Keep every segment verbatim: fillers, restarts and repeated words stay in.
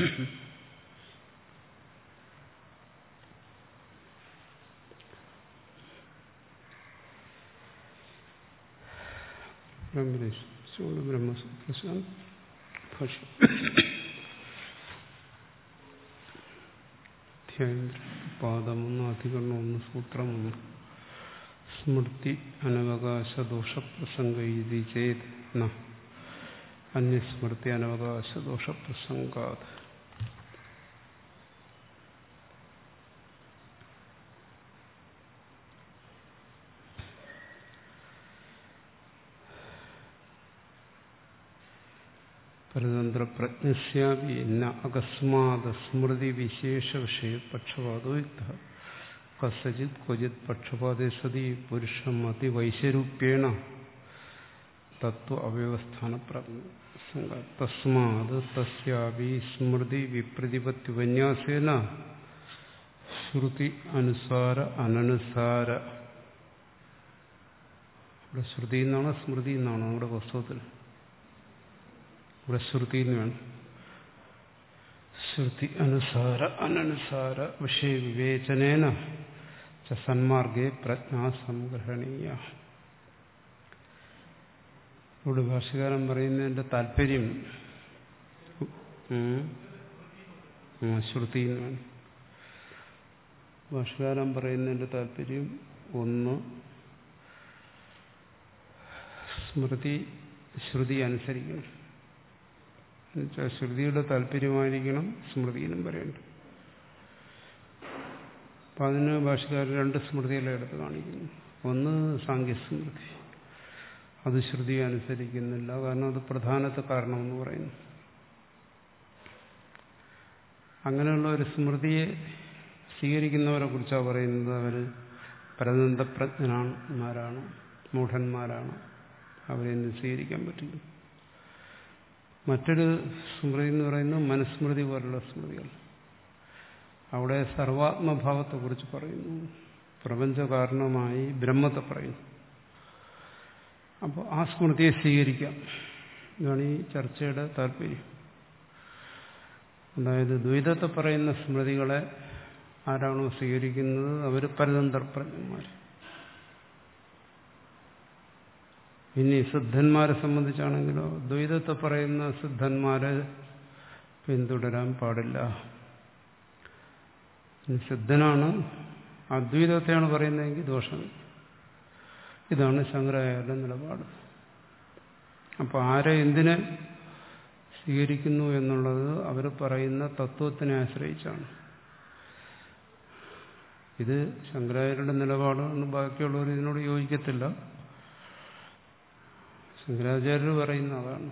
ബ്രഹ്മസൂത്ര ഭാഷ്യം പാദമൊന്ന് അധികരണം ഒന്ന് സൂത്രം ഒന്ന് സ്മൃതി അനവകാശദോഷപ്രസംഗ ഇതി ചേത് ന അന്യസ്മൃതി അനവകാശദോഷപ്രസംഗാത്. പരതന്ത്രപ്രജ്ഞസ്യാപി ന അകസ്മാത് സ്മൃതി വിശേഷ വിഷയ പക്ഷപാതോ യുക്തഃ കസ്യചിത് ക്വചിത് പക്ഷപാതേ സതി പുരുഷം അതിവൈശരൂപ്യേണ തത്വ അവ്യവസ്ഥാന പ്രസംഗ തസ്മാത് തസ്യാപി സ്മൃതി വിപ്രതിപത്തി വിന്യാസേന ശ്രുതി അനുസാര അനനുസാര. ഇവിടെ ശ്രുതി എന്നാണോ സ്മൃതി എന്നാണോ നമ്മുടെ പുസ്തകത്തിൽ? ഇവിടെ ശ്രുതി എന്ന് വേണം. ശ്രുതി അനുസാര അനനുസാര വിഷയവിവേചനേന ച സന്മാർഗേ പ്രജ്ഞാ സംഗ്രഹണീയ. ഇവിടെ ഭാഷ്യകാരൻ പറയുന്നതിന്റെ താല്പര്യം ശ്രുതി എന്ന് വേണം. ഭാഷ്യകാരൻ പറയുന്നതിന്റെ താല്പര്യം ഒന്ന് സ്മൃതി ശ്രുതി അനുസരിക്കണം. എന്നുവെച്ചാൽ ശ്രുതിയുടെ താല്പര്യമായിരിക്കണം സ്മൃതിയിലും പറയേണ്ടത്. അപ്പം അതിന് ഭാഷകാരൻ രണ്ട് സ്മൃതികളെ എടുത്ത് കാണിക്കുന്നു. ഒന്ന് സാങ്ക്യസ്മൃതി, അത് ശ്രുതി അനുസരിക്കുന്നില്ല, കാരണം അത് പ്രധാനത്തെ കാരണമെന്ന് പറയുന്നു. അങ്ങനെയുള്ള ഒരു സ്മൃതിയെ സ്വീകരിക്കുന്നവരെ കുറിച്ചാണ് പറയുന്നത്. അവർ പരതന്ത്രപ്രജ്ഞന്മാരാണ്, മൂഢന്മാരാണ്, അവരെയൊന്നും സ്വീകരിക്കാൻ പറ്റില്ല. മറ്റൊരു സ്മൃതി എന്ന് പറയുന്നത് മനുസ്മൃതി പോലുള്ള സ്മൃതികൾ. അവിടെ സർവാത്മഭാവത്തെക്കുറിച്ച് പറയുന്നു, പ്രപഞ്ചകാരണമായി ബ്രഹ്മത്തെ പറയുന്നു. അപ്പോൾ ആ സ്മൃതിയെ സ്വീകരിക്കാം. ഇതാണ് ഈ ചർച്ചയുടെ താല്പര്യം. അതായത് ദ്വൈതത്തെ പറയുന്ന സ്മൃതികളെ ആരാണോ സ്വീകരിക്കുന്നത് അവർ പരതന്ത്രപ്രജ്ഞന്മാർ. ഇനി സിദ്ധന്മാരെ സംബന്ധിച്ചാണെങ്കിലോ ദ്വൈതത്തെ പറയുന്ന സിദ്ധന്മാരെ പിന്തുടരാൻ പാടില്ല. സിദ്ധനാണ് അദ്വൈതത്തെയാണ് പറയുന്നതെങ്കിൽ ദോഷം. ഇതാണ് ശങ്കരാചാര്യരുടെ നിലപാട്. അപ്പോൾ ആരെ എന്തിനെ സ്വീകരിക്കുന്നു എന്നുള്ളത് അവർ പറയുന്ന തത്വത്തിനെ ആശ്രയിച്ചാണ്. ഇത് ശങ്കരാചാര്യരുടെ നിലപാടാണ്. ബാക്കിയുള്ളവർ ഇതിനോട് യോജിക്കത്തില്ല. ശങ്കരാചാര്യർ പറയുന്ന അതാണ്.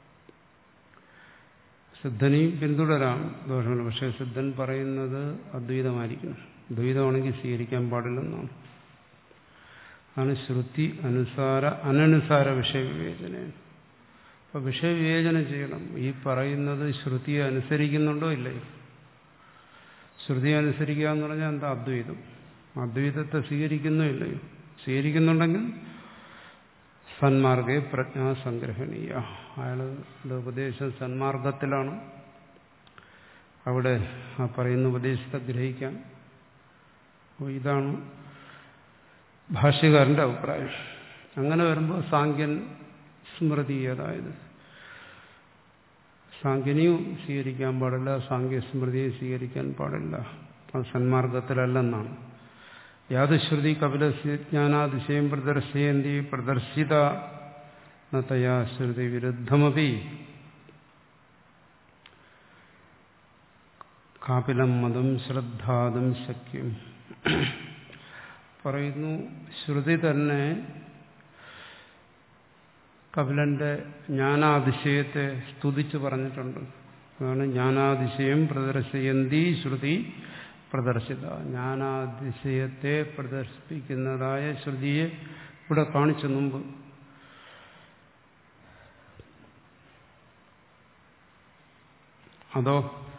സിദ്ധനെയും പിന്തുടരാം, ദോഷമില്ല. പക്ഷേ സിദ്ധൻ പറയുന്നത് അദ്വൈതമായിരിക്കണം. ദ്വൈതമാണെങ്കിൽ സ്വീകരിക്കാൻ പാടില്ലെന്നാണ്. ആണ് ശ്രുതി അനുസാര അനനുസാര വിഷയവിവേചന. അപ്പൊ വിഷയവിവേചനം ചെയ്യണം. ഈ പറയുന്നത് ശ്രുതിയെ അനുസരിക്കുന്നുണ്ടോ ഇല്ലയോ? ശ്രുതി അനുസരിക്കുക എന്ന് പറഞ്ഞാൽ എന്താ? അദ്വൈതം. അദ്വൈതത്തെ സ്വീകരിക്കുന്നോ ഇല്ലയോ? സ്വീകരിക്കുന്നുണ്ടെങ്കിൽ സന്മാർഗേ പ്രജ്ഞാ സംഗ്രഹണീയ. അയാളുടെ ഉപദേശം സന്മാർഗത്തിലാണ്. അവിടെ ആ പറയുന്ന ഉപദേശത്തെ ഗ്രഹിക്കാൻ. അപ്പോൾ ഇതാണ് ഭാഷ്യകാരന്റെ അഭിപ്രായം. അങ്ങനെ വരുമ്പോൾ സാങ്ക്യൻ സ്മൃതി, അതായത് സാങ്ക്യനെയും സ്വീകരിക്കാൻ പാടില്ല, സാങ്ക്യ സ്മൃതിയെ സ്വീകരിക്കാൻ പാടില്ല. അത് സന്മാർഗത്തിലല്ലെന്നാണ്. യാതുശ്രുതി കപിലസ്യ ജ്ഞാനാതിശയം പ്രദർശയന്തി പ്രദർശിത നതയാ ശ്രുതി വിരുദ്ധമപി കാപിലം മതം ശ്രദ്ധാതും ശക്യം. പറയുന്നു, ശ്രുതി തന്നെ കപിലന്റെ ജ്ഞാനാതിശയത്തെ സ്തുതിച്ച് പറഞ്ഞിട്ടുണ്ട്. അതാണ് ജ്ഞാനാതിശയം പ്രദർശയന്തി ശ്രുതി പ്രദർശിത. ജ്ഞാനാതിശയത്തെ പ്രദർശിപ്പിക്കുന്നതായ ശ്രുതിയെ ഇവിടെ കാണിച്ചു മുമ്പ്. അതോ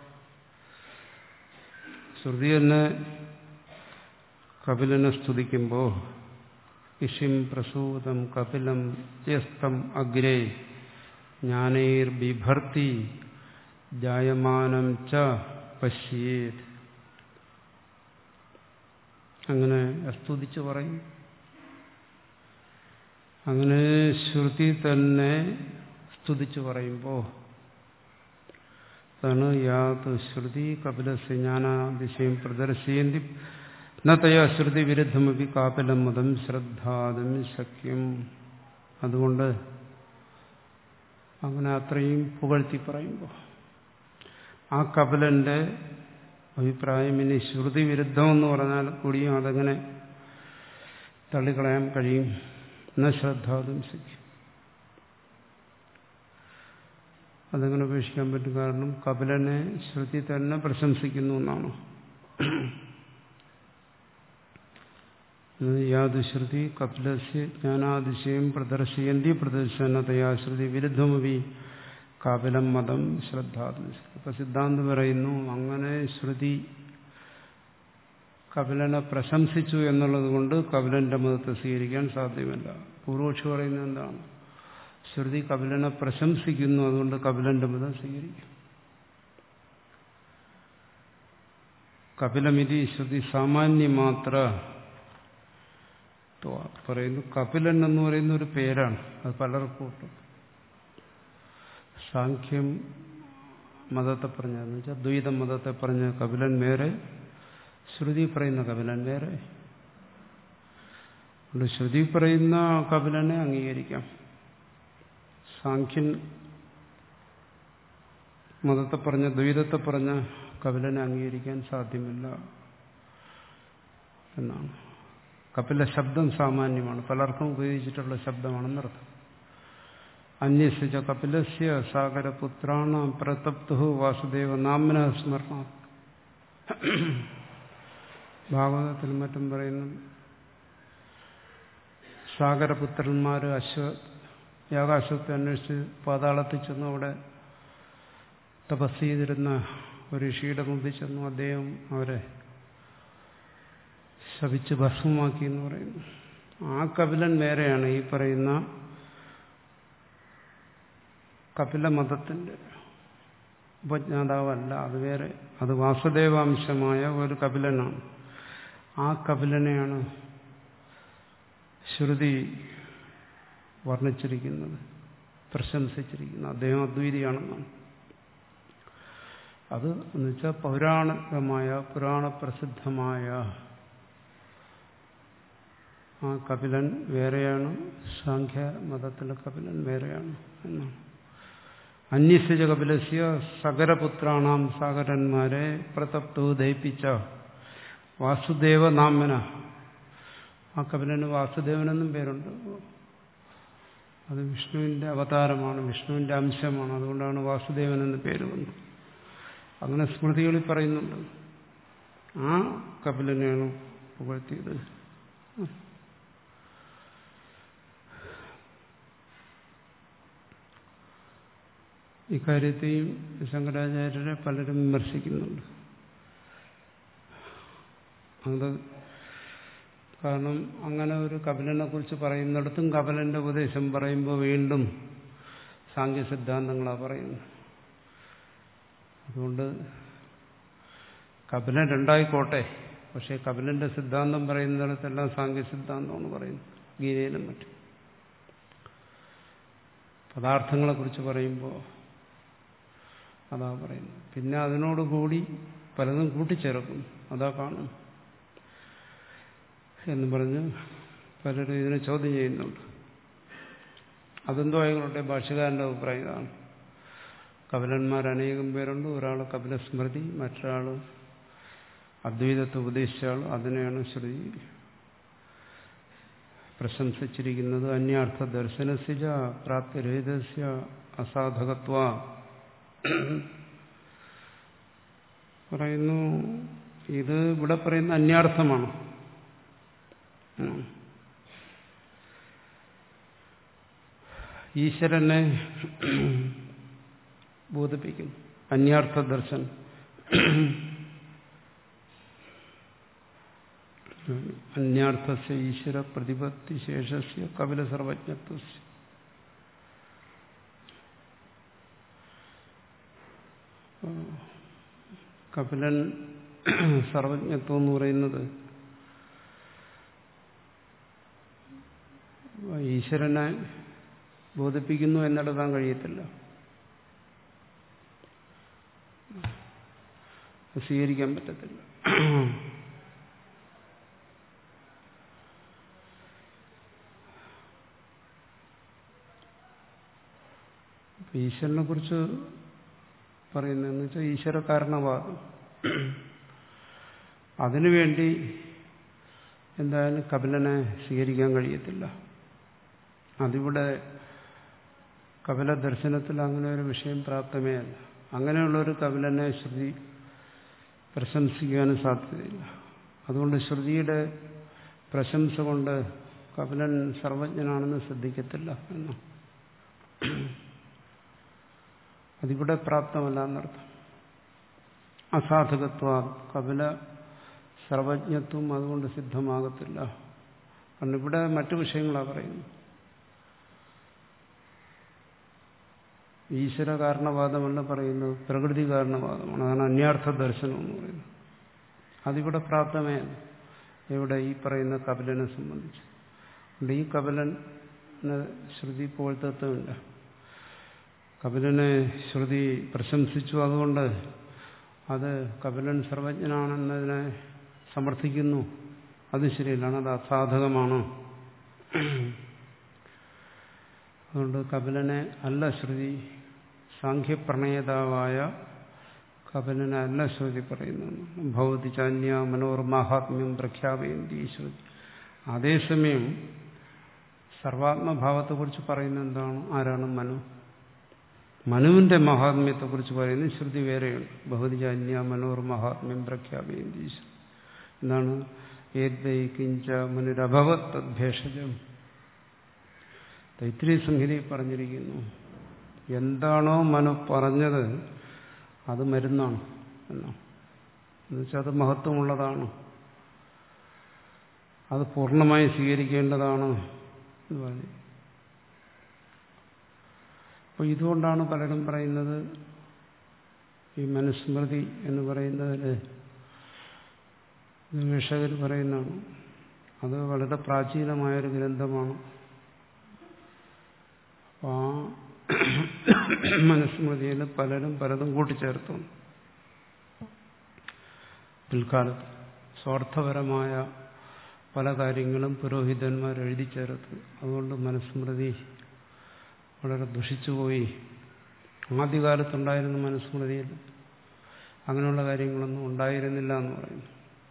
ശ്രുതി തന്നെ കപിലനെ സ്തുതിക്കുമ്പോൾ ഇഷിം പ്രസൂതം കപിലം യസ്തം അഗ്രേ ജ്ഞാനൈർ ബിഭർത്തി ജായമാനം ച പശ്യേത്. അങ്ങനെ സ്തുതിച്ച് പറയും. അങ്ങനെ ശ്രുതി തന്നെ സ്തുതിച്ച് പറയുമ്പോൾ അതാണ് യാത് ശ്രുതി കപിലസ്യ ജ്ഞാനാതിശയം പ്രദർശയന്തി നതയാ ശ്രുതി വിരുദ്ധമപി കാപിലം മതം ശ്രദ്ധാതും ശക്യം. അതുകൊണ്ട് അങ്ങനെ അത്രയും പുകഴ്ത്തി പറയുമ്പോൾ ആ കപിലന്റെ അഭിപ്രായം ഇനി ശ്രുതി വിരുദ്ധമെന്ന് പറഞ്ഞാൽ കൂടിയും അതെങ്ങനെ തള്ളിക്കളയാൻ കഴിയും? എന്ന ശ്രദ്ധാതും ശക്യം. അതെങ്ങനെ ഉപേക്ഷിക്കാൻ പറ്റും? കാരണം കപിലനെ ശ്രുതി തന്നെ പ്രശംസിക്കുന്നു എന്നാണ്. യാതു ശ്രുതി കപിലസ്യ ജ്ഞാനാതിശയം പ്രദർശയന്തി പ്രദർശനതയാ ശ്രുതി വിരുദ്ധമപി കാപിലം മതം ശ്രദ്ധാതും. ഇപ്പൊ സിദ്ധാന്തം പറയുന്നു അങ്ങനെ ശ്രുതി കപിലനെ പ്രശംസിച്ചു എന്നുള്ളത് കൊണ്ട് കപിലന്റെ മതത്തെ സ്വീകരിക്കാൻ സാധ്യമല്ല. പൂർവക്ഷി പറയുന്നത് എന്താണ്? ശ്രുതി കപിലനെ പ്രശംസിക്കുന്നു, അതുകൊണ്ട് കപിലന്റെ മതം സ്വീകരിക്കും. കപിലമിതി ശ്രുതി സാമാന്യമാത്ര പറയുന്നു. കപിലൻ എന്ന് പറയുന്ന ഒരു പേരാണ്, അത് പലർക്കും ഉണ്ട്. സാഖ്യം മതത്തെ പറഞ്ഞതെന്ന് വെച്ചാൽ ദ്വൈത മതത്തെ പറഞ്ഞ കപിലൻ വേറെ, ശ്രുതി പറയുന്ന കപിലൻ വേറെ. അതുകൊണ്ട് ശ്രുതി പറയുന്ന കപിലനെ അംഗീകരിക്കാം. സാഖ്യൻ മതത്തെ പറഞ്ഞ ദ്വൈതത്തെ പറഞ്ഞ കപിലനെ അംഗീകരിക്കാൻ സാധ്യമല്ല എന്നാണ്. കപില ശബ്ദം സാമാന്യമാണ്, പലർക്കും ഉപയോഗിച്ചിട്ടുള്ള ശബ്ദമാണെന്നർത്ഥം. അന്യസ്യ കപിലസ്യ സാഗരപുത്രാണ പ്രതപ്തു വാസുദേവ നാമന സ്മരണ. ഭാഗവതത്തിൽ മറ്റും പറയുന്നു, സാഗരപുത്രന്മാര് അശ്വ യാഗാശ്വത്തെ അന്വേഷിച്ച് പാതാളത്തിൽ ചെന്നു. അവിടെ തപസ് ചെയ്തിരുന്ന ഒരു ഋഷിയുടെ മുമ്പിൽ ചെന്നു. അദ്ദേഹം അവരെ ശപിച്ച് ഭസ്മമാക്കി എന്ന് പറയുന്നു. ആ കപിലൻ വേറെയാണ്, ഈ പറയുന്ന കപില മതത്തിന്റെ ഉപജ്ഞാതാവല്ല. അത് വേറെ, അത് വാസുദേവാംശമായ ഒരു കപിലനാണ്. ആ കപിലനെയാണ് ശ്രുതി വർണ്ണിച്ചിരിക്കുന്നത്, പ്രശംസിച്ചിരിക്കുന്നത്. അദ്ദേഹം അദ്വൈതിയാണെന്നാണ്. അത് എന്ന് വെച്ചാൽ പൗരാണികമായ പുരാണപ്രസിദ്ധമായ ആ കപിലൻ വേറെയാണ്, സാഖ്യ മതത്തിലെ കപിലൻ വേറെയാണ് എന്നാണ്. അന്യസ്യ കപിലസ്യ സഗരപുത്രാണാം, സാഗരന്മാരെ പ്രതപ്തു ദയിപ്പിച്ച വാസുദേവ നാമന. ആ കപിലന് വാസുദേവനെന്നും പേരുണ്ട്. അത് വിഷ്ണുവിന്റെ അവതാരമാണ്, വിഷ്ണുവിന്റെ അംശമാണ്. അതുകൊണ്ടാണ് വാസുദേവൻ എന്ന് പേര് വന്നത്. അങ്ങനെ സ്മൃതികളിൽ പറയുന്നുണ്ട്. ആ കപിലനെയാണ് പുകഴ്ത്തിയത്. ഇക്കാര്യത്തെയും ശങ്കരാചാര്യരെ പലരും വിമർശിക്കുന്നുണ്ട്. അത് കാരണം അങ്ങനെ ഒരു കപിലനെ കുറിച്ച് പറയുന്നിടത്തും കപിലന്റെ ഉപദേശം പറയുമ്പോൾ വീണ്ടും സാഖ്യ സിദ്ധാന്തങ്ങളാണ് പറയുന്നത്. അതുകൊണ്ട് കപിലൻ രണ്ടായിക്കോട്ടെ, പക്ഷെ കപിലന്റെ സിദ്ധാന്തം പറയുന്നിടത്തെല്ലാം സാഖ്യ സിദ്ധാന്തമാണ് പറയുന്നത്, ഗീതയിലും മറ്റും. പദാർത്ഥങ്ങളെക്കുറിച്ച് പറയുമ്പോൾ അതാ പറയുന്നത്. പിന്നെ അതിനോടുകൂടി പലതും കൂട്ടിച്ചേർക്കും, അതാ കാണും എന്ന് പറഞ്ഞ് പലരും ഇതിനെ ചോദ്യം ചെയ്യുന്നുണ്ട്. അതെന്തോ ആയിക്കോട്ടെ, ഭാഷ്യകാരന്റെ അഭിപ്രായം ഇതാണ്. കപിലന്മാർ അനേകം പേരുണ്ട്. ഒരാൾ കപിലസ്മൃതി, മറ്റൊരാൾ അദ്വൈതത്തെ ഉപദേശിച്ച ആൾ. അതിനെയാണ് ശ്രുതി പ്രശംസിച്ചിരിക്കുന്നത്. അന്യാർത്ഥ ദർശനസ്യ പ്രാപ്തിരഹിതസ്യ അസാധകത്വ പറയുന്നു. ഇത് ഇവിടെ പറയുന്ന അന്യാർത്ഥമാണ്. ഈശ്വരനെ ബോധിപ്പിക്കും. അന്യാർത്ഥ ദർശനം അന്യാർത്ഥസ്യ ഈശ്വര പ്രതിപത്തി ശേഷസ്യ കപില സർവജ്ഞത്വസ്യ. കപിലൻ സർവജ്ഞത്വം എന്ന് പറയുന്നത് ഈശ്വരനെ ബോധിപ്പിക്കുന്നു എന്നെടുക്കാൻ കഴിയത്തില്ല, സ്വീകരിക്കാൻ പറ്റത്തില്ല. ഈശ്വരനെ കുറിച്ച് പറയുന്നതെന്ന് വെച്ചാൽ ഈശ്വര കാരണവാദം. അതിനുവേണ്ടി എന്തായാലും കപിലനെ സ്വീകരിക്കാൻ കഴിയത്തില്ല. അതിവിടെ കപില ദർശനത്തിൽ അങ്ങനെ ഒരു വിഷയം പ്രാപ്തമേ അല്ല. അങ്ങനെയുള്ളൊരു കപിലനെ ശ്രുതി പ്രശംസിക്കാനും സാധ്യതയില്ല. അതുകൊണ്ട് ശ്രുതിയുടെ പ്രശംസ കൊണ്ട് കപിലൻ സർവജ്ഞനാണെന്ന് ശ്രദ്ധിക്കത്തില്ല എന്ന് അതിവിടെ പ്രാപ്തമല്ല എന്നർത്ഥം. അസാധകത്വ കപില സർവജ്ഞത്വം അതുകൊണ്ട് സിദ്ധമാകത്തില്ല. കാരണം ഇവിടെ മറ്റു വിഷയങ്ങളാണ് പറയുന്നത്. ഈശ്വര കാരണവാദമല്ല പറയുന്നത്, പ്രകൃതി കാരണവാദമാണ്. അതാണ് അന്യാർത്ഥ ദർശനം എന്ന് പറയുന്നത്. അതിവിടെ പ്രാപ്തമേ ഇവിടെ ഈ പറയുന്ന കപിലനെ സംബന്ധിച്ച്. അതുകൊണ്ട് ഈ കപിലന് ശ്രുതി പോഴ്ത്തത്വമില്ല. കപിലനെ ശ്രുതി പ്രശംസിച്ചു, അതുകൊണ്ട് അത് കപിലൻ സർവജ്ഞനാണെന്നതിനെ സമർത്ഥിക്കുന്നു. അത് ശരിയല്ല, അത് അസാധകമാണ്. അതുകൊണ്ട് കപിലനെ അല്ല ശ്രുതി, സാഖ്യപ്രണേതാവായ കപിലനെ അല്ല ശ്രുതി പറയുന്നു. ഭവതി ചാന്യ മനോർമാഹാത്മ്യം പ്രഖ്യാപയന്തി ശ്രുതി. അതേസമയം സർവാത്മഭാവത്തെക്കുറിച്ച് പറയുന്നത് എന്താണ്? ആരാണ്? മനു. മനുവിന്റെ മഹാത്മ്യത്തെക്കുറിച്ച് പറയുന്നത് ശ്രുതി വേറെയുണ്ട്. ഭവതി ചാന്യ മനോർമാഹാത്മ്യം പ്രഖ്യാപയന്തി ശ്രുതി. എന്താണ്? ഏദ്വൈ കിഞ്ച മനുരഭവത് തദ്ഭേഷജം. തൈത്തിരീയ സംഹിതയിൽ പറഞ്ഞിരിക്കുന്നു, എന്താണോ മനു പറഞ്ഞത് അത് മരുന്നാണ് എന്നാണ്. എന്നുവെച്ചാൽ അത് മഹത്വമുള്ളതാണ്, അത് പൂർണ്ണമായി സ്വീകരിക്കേണ്ടതാണ് എന്ന് പറഞ്ഞു. അപ്പോൾ ഇതുകൊണ്ടാണ് പലരും പറയുന്നത് ഈ മനുസ്മൃതി എന്ന് പറയുന്നതിൽ ഗവേഷകർ പറയുന്നതാണ്, അത് വളരെ പ്രാചീനമായൊരു ഗ്രന്ഥമാണ്. ആ മനുസ്മൃതിയിൽ പലരും പലതും കൂട്ടിച്ചേർത്തു. പിൽക്കാലത്ത് സ്വാർത്ഥപരമായ പല കാര്യങ്ങളും പുരോഹിതന്മാർ എഴുതി ചേർത്തു. അതുകൊണ്ട് മനുസ്മൃതി വളരെ ദുഷിച്ചുപോയി. ആദ്യകാലത്തുണ്ടായിരുന്ന മനുസ്മൃതിയിൽ അങ്ങനെയുള്ള കാര്യങ്ങളൊന്നും ഉണ്ടായിരുന്നില്ല എന്ന് പറയുന്നു.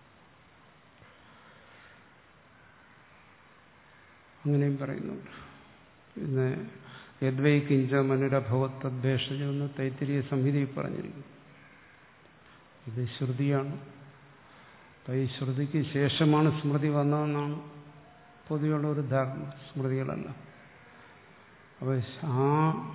അങ്ങനെയും പറയുന്നുണ്ട്. പിന്നെ യദ്വൈ കിഞ്ച മനുരഭവത് തദ്ഭേഷജം എന്ന് തൈത്തിരീയ സംഹിതയിൽ പറഞ്ഞിരിക്കുന്നു. ഇത് ശ്രുതിയാണ്. അപ്പം ഈ ശ്രുതിക്ക് ശേഷമാണ് സ്മൃതി വന്നതെന്നാണ് പൊതുവെയുള്ള ഒരു ധാരണ. സ്മൃതികളല്ല. അപ്പോൾ ആ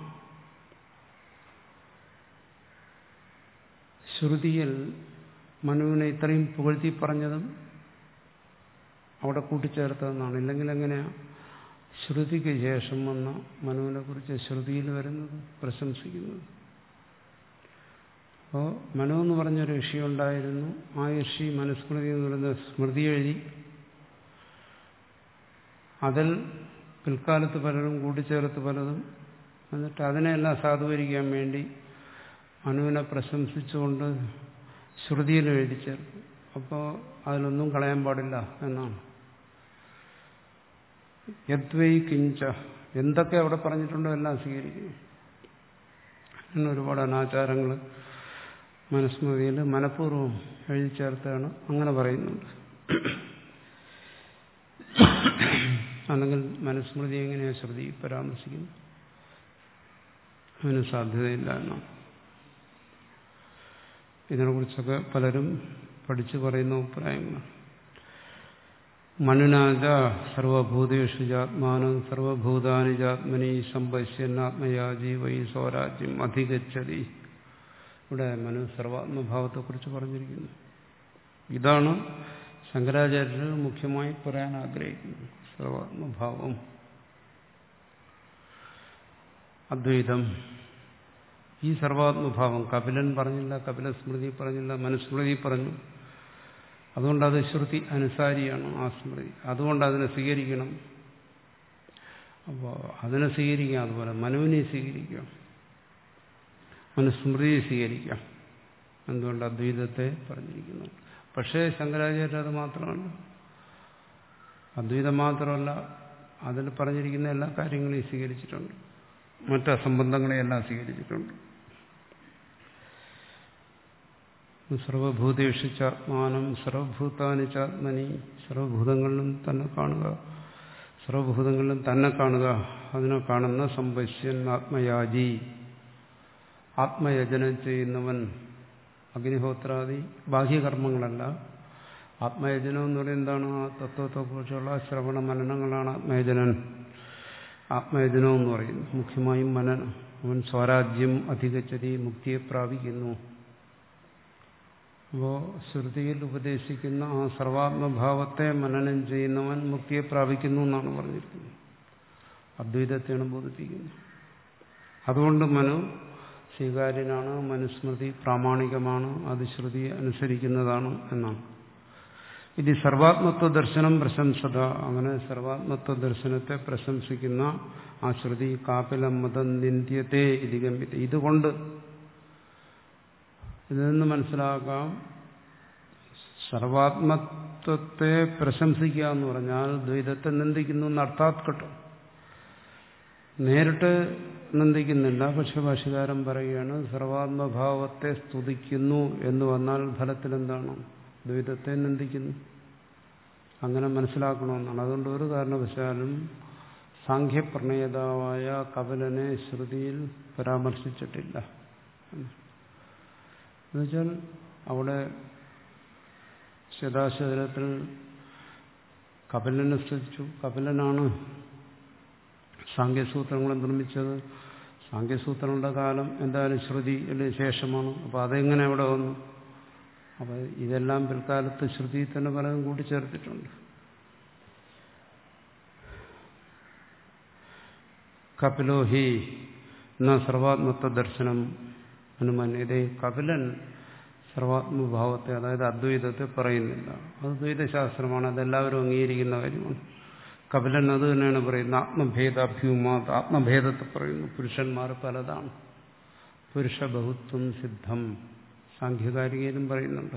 ശ്രുതിയിൽ മനുവിനെ ഇത്രയും പുകഴ്ത്തി പറഞ്ഞതും അവിടെ കൂട്ടിച്ചേർത്തതെന്നാണ്. ഇല്ലെങ്കിൽ എങ്ങനെയാണ് ശ്രുതിക്ക് ശേഷം വന്ന മനുവിനെ കുറിച്ച് ശ്രുതിയിൽ വരുന്നത്, പ്രശംസിക്കുന്നത്? അപ്പോൾ മനു എന്ന് പറഞ്ഞൊരു ഋഷി ഉണ്ടായിരുന്നു. ആ ഋഷി മനുസ്മൃതി എന്ന് പറയുന്ന സ്മൃതി എഴുതി. അതിൽ പിൽക്കാലത്ത് പലരും കൂട്ടിച്ചേർത്ത് പലതും, എന്നിട്ട് അതിനെല്ലാം സാധൂകരിക്കാൻ വേണ്ടി മനുവിനെ പ്രശംസിച്ചുകൊണ്ട് ശ്രുതിയിൽ എഴുതി ചേർക്കും. അപ്പോൾ അതിലൊന്നും കളയാൻ പാടില്ല എന്നാണ്. യദ്വൈ കിഞ്ച, എന്തൊക്കെ അവിടെ പറഞ്ഞിട്ടുണ്ടോ എല്ലാം സ്വീകരിക്കും. അങ്ങനെ ഒരുപാട് അനാചാരങ്ങൾ മനുസ്മൃതിയിൽ മനഃപൂർവ്വം എഴുതി ചേർത്താണ്. അങ്ങനെ പറയുന്നുണ്ട്. അല്ലെങ്കിൽ മനുസ്മൃതി എങ്ങനെയാണ് ശ്രുതി പരാമർശിക്കുന്നത്? അതിന് സാധ്യതയില്ല എന്നാണ്. ഇതിനെക്കുറിച്ചൊക്കെ പലരും പഠിച്ചു പറയുന്ന അഭിപ്രായങ്ങളാണ്. മനുനാജ സർവഭൂതേഷു ജാത്മാനം സർവഭൂതാനി ജാത്മനി സംപശ്യന്നാത്മയാജി വൈ സ്വരാജ്യം അധിഗച്ഛതി. ഇവിടെ മനു സർവാത്മഭാവത്തെക്കുറിച്ച് പറഞ്ഞിരിക്കുന്നു. ഇതാണ് ശങ്കരാചാര്യർ മുഖ്യമായി പറയാൻ ആഗ്രഹിക്കുന്നത്. സർവാത്മഭാവം, അദ്വൈതം, ഈ സർവാത്മഭാവം കപിലൻ പറഞ്ഞില്ല, കപിലസ്മൃതി പറഞ്ഞില്ല, മനുസ്മൃതി പറഞ്ഞു. അതുകൊണ്ട് അത് ശ്രുതി അനുസാരിയാണ് ആ സ്മൃതി. അതുകൊണ്ട് അതിനെ സ്വീകരിക്കണം. അപ്പോൾ അതിനെ സ്വീകരിക്കാം. അതുപോലെ മനുവിനെ സ്വീകരിക്കാം, മനുസ്മൃതിയെ സ്വീകരിക്കാം. എന്തുകൊണ്ട്? അദ്വൈതത്തെ പറഞ്ഞിരിക്കുന്നു. പക്ഷേ ശങ്കരാചാര്യർ അത് മാത്രമല്ല, അദ്വൈതം മാത്രമല്ല, അതിൽ പറഞ്ഞിരിക്കുന്ന എല്ലാ കാര്യങ്ങളെയും സ്വീകരിച്ചിട്ടുണ്ട്, മറ്റ് അസംബന്ധങ്ങളെയെല്ലാം സ്വീകരിച്ചിട്ടുണ്ട്. സർവഭൂതേഷു ചാത്മാനം സർവഭൂതാനി ചാത്മനി, സർവഭൂതങ്ങളിലും തന്നെ കാണുക, സർവഭൂതങ്ങളിലും തന്നെ കാണുക. അതിനെ കാണുന്ന സംപശ്യൻ ആത്മയാജി, ആത്മയജനം ചെയ്യുന്നവൻ. അഗ്നിഹോത്രാദി ബാഹ്യകർമ്മങ്ങളല്ല. ആത്മയജനം എന്ന് പറയുന്നത് എന്താണ്? ആ തത്വത്തെക്കുറിച്ചുള്ള ശ്രവണ മനനങ്ങളാണ് ആത്മയജനൻ. ആത്മയജനം എന്ന് പറയുന്നു മുഖ്യമായും മനനം. അവൻ സ്വരാജ്യം അധികച്ചതി, മുക്തിയെ പ്രാപിക്കുന്നു. അപ്പോൾ ശ്രുതിയിൽ ഉപദേശിക്കുന്ന ആ സർവാത്മഭാവത്തെ മനനം ചെയ്യുന്നവൻ മുക്തിയെ പ്രാപിക്കുന്നു എന്നാണ് പറഞ്ഞിരിക്കുന്നത്. അദ്വൈതത്തെയാണ് ബോധിപ്പിക്കുന്നത്. അതുകൊണ്ട് മനു സ്വീകാര്യനാണ്, മനുസ്മൃതി പ്രാമാണികമാണ്, അത് ശ്രുതി അനുസരിക്കുന്നതാണ് എന്നാണ്. ഇത് സർവാത്മത്വ ദർശനം പ്രശംസത. അങ്ങനെ സർവാത്മത്വ ദർശനത്തെ പ്രശംസിക്കുന്ന ആ ശ്രുതി കാപിലം മതം നിന്ദ്യത്തെ ഇതിഗമ്യത്തെ. ഇതുകൊണ്ട് ഇതിൽ നിന്ന് മനസ്സിലാക്കാം, സർവാത്മത്വത്തെ പ്രശംസിക്കുക എന്ന് പറഞ്ഞാൽ ദ്വൈതത്തെ നിന്ദിക്കുന്നു എന്ന് അർത്ഥാത് കിട്ടും. നേരിട്ട് നിന്ദിക്കുന്നില്ല. പക്ഷെ ഭാഷ്യകാരൻ പറയുകയാണ് സർവാത്മഭാവത്തെ സ്തുതിക്കുന്നു എന്ന് വന്നാൽ ഫലത്തിൽ എന്താണ്? ദ്വൈതത്തെ നിന്ദിക്കുന്നു. അങ്ങനെ മനസ്സിലാക്കണമെന്നാണ്. അതുകൊണ്ട് ഒരു കാരണവശാലും സാഖ്യപ്രണേതാവായ കപിലനെ ശ്രുതിയിൽ പരാമർശിച്ചിട്ടില്ല. എന്നുവെച്ചാൽ അവിടെ ശതാശതരത്തിൽ കപിലനെ സ്തുതിച്ചു. കപിലനാണ് സാഖ്യസൂത്രങ്ങളെ നിർമ്മിച്ചത്. സാഖ്യസൂത്രങ്ങളുടെ കാലം എന്തായാലും ശ്രുതിയുടെ ശേഷമാണ്. അപ്പോൾ അതെങ്ങനെ അവിടെ വന്നു? അപ്പോൾ ഇതെല്ലാം പിൽക്കാലത്ത് ശ്രുതിയിൽ തന്നെ പലതും കൂട്ടിച്ചേർത്തിട്ടുണ്ട്. കപിലോ ഹി എന്ന സർവാത്മത്വ ദർശനം അനുമന്യതേ. കപിലൻ സർവാത്മഭാവത്തെ, അതായത് അദ്വൈതത്തെ പറയുന്നില്ല. അത് ദ്വൈതശാസ്ത്രമാണ്, അതെല്ലാവരും അംഗീകരിക്കുന്ന കാര്യമാണ്. കപിലൻ അത് തന്നെയാണ് പറയുന്നത്. ആത്മഭേദാഭ്യൂമാ, ആത്മഭേദത്തെ പറയുന്നു. പുരുഷന്മാർ പലതാണ്, പുരുഷ ബഹുത്വം സിദ്ധം. സാഖ്യകാരികയിലും പറയുന്നുണ്ട്.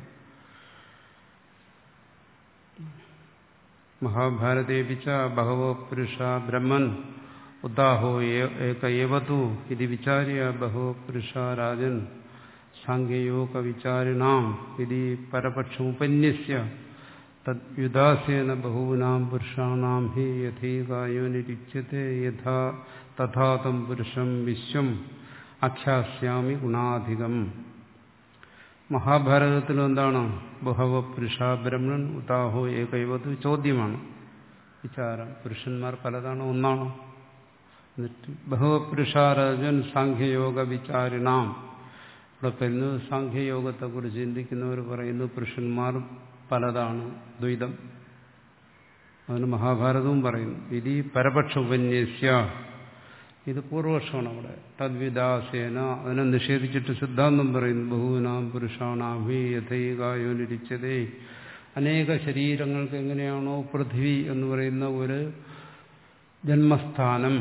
മഹാഭാരതേപിച്ച ബഹവോ പുരുഷ ബ്രഹ്മൻ ഉദാഹോ ഏക ഏവതു ഇത് വിചാര്യ ബഹവോ പുരുഷ രാജൻ സാഖ്യയോഗ വിചാരിണാം ഇത് പരപക്ഷമുപന്യസ്യ തദ്യുദാസേന ബഹൂനാം പുരുഷാണാം ഹി യഥൈകായോനിരുച്യത്തെ യഥാ തഥാ തം പുരുഷം വിശ്വം ആഖ്യാസ്യാമി ഗുണാധികം. മഹാഭാരതത്തിലും എന്താണ്? ബഹവ പുരുഷ ബ്രഹ്മൻ ഉദാഹോ ഏകൈവത് ചോദ്യമാണ്, വിചാരം. പുരുഷന്മാർ പലതാണ്, ഒന്നാണോ? എന്നിട്ട് ബഹവ പുരുഷാരാജൻ സാഖ്യയോഗ വിചാരിണാം. ഇവിടെ പറയുന്നത് സാഖ്യയോഗത്തെക്കുറിച്ച് ചിന്തിക്കുന്നവർ പറയുന്നു പുരുഷന്മാർ പലതാണ്, ദ്വൈതം. അതിന് മഹാഭാരതവും പറയുന്നു. ഇത് പരപക്ഷ ഉപന്യസ്യ, ഇത് പൂർവപക്ഷമാണ്. അവിടെ തദ്വിദാസേന അതിനെ നിഷേധിച്ചിട്ട് സിദ്ധാന്തം പറയുന്നു. ബഹൂനാം പുരുഷാണാം ഹി യഥൈകായോനിരിച്ചതേ. അനേക ശരീരങ്ങൾക്ക് എങ്ങനെയാണോ പൃഥ്വി എന്ന് പറയുന്ന ഒരു ജന്മസ്ഥാനം,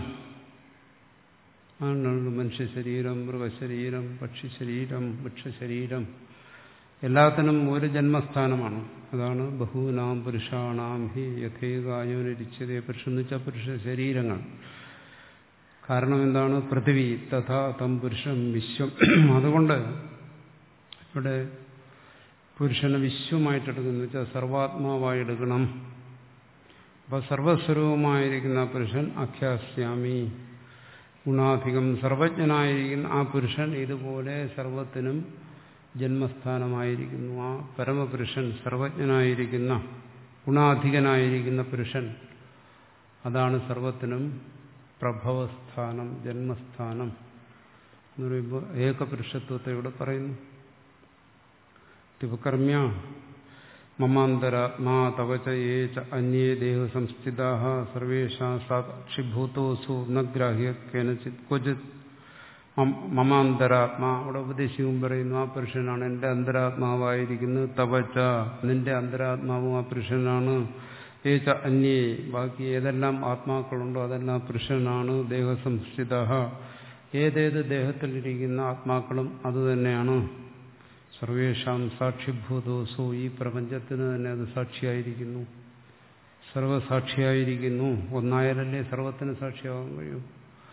മനുഷ്യശരീരം, മൃഗശരീരം, പക്ഷിശരീരം, വൃക്ഷശരീരം, എല്ലാത്തിനും ഒരു ജന്മസ്ഥാനമാണ്. അതാണ് ബഹൂനാം പുരുഷാണാം ഹി യഥൈകായോനിരിച്ചതേ. പുരുഷൻ എന്ന് വെച്ചാൽ പുരുഷ ശരീരങ്ങൾ. കാരണം എന്താണ്? പൃഥിവി തഥാ തം പുരുഷം വിശ്വം. അതുകൊണ്ട് ഇവിടെ പുരുഷനെ വിശ്വമായിട്ടെടുക്കുന്നു വെച്ചാൽ സർവാത്മാവായെടുക്കണം. അപ്പോൾ സർവസ്വരൂപമായിരിക്കുന്ന പുരുഷൻ ആഖ്യാസ്യാമി ഗുണാധികം. സർവജ്ഞനായിരിക്കുന്ന ആ പുരുഷൻ ഇതുപോലെ സർവത്തിനും ജന്മസ്ഥാനമായിരിക്കുന്നു. ആ പരമപുരുഷൻ, സർവജ്ഞനായിരിക്കുന്ന ഗുണാധികനായിരിക്കുന്ന പുരുഷൻ, അതാണ് സർവത്തിനും പ്രഭവസ്ഥാനം, ജന്മസ്ഥാനം എന്ന് പറയുമ്പോൾ ഏകപുരുഷത്വത്തെ ഇവിടെ പറയുന്നു. തിപകർമ്മ്യ മമാന്തരാത്മാ തവച യേ ച അന്യേ ദേഹ സംസ്ഥിതാഃ സർവേഷാം സാക്ഷിഭൂതോസു ന ഗ്രാഹ്യ കേനചിത് ക്വചിത് മമ അന്തരാത്മാ, അവിടെ ഉപദേശിക്കും പറയുന്നു ആ പുരുഷനാണ് എന്റെ അന്തരാത്മാവായിരിക്കുന്നത്. തപച്ച, നിന്റെ അന്തരാത്മാവും ആ പുരുഷനാണ്. ഏച്ച അന്യേ, ബാക്കി ഏതെല്ലാം ആത്മാക്കളുണ്ടോ അതെല്ലാം പുരുഷനാണ്. ദേഹസംസ്ഥിത, ഏതേത് ദേഹത്തിലിരിക്കുന്ന ആത്മാക്കളും അതുതന്നെയാണ്. സർവേഷാം സാക്ഷിഭൂതോസോ, ഈ പ്രപഞ്ചത്തിന് തന്നെ അത് സാക്ഷിയായിരിക്കുന്നു, സർവസാക്ഷിയായിരിക്കുന്നു. ഒന്നായാലല്ലേ സർവത്തിന് സാക്ഷിയാവാൻ കഴിയും.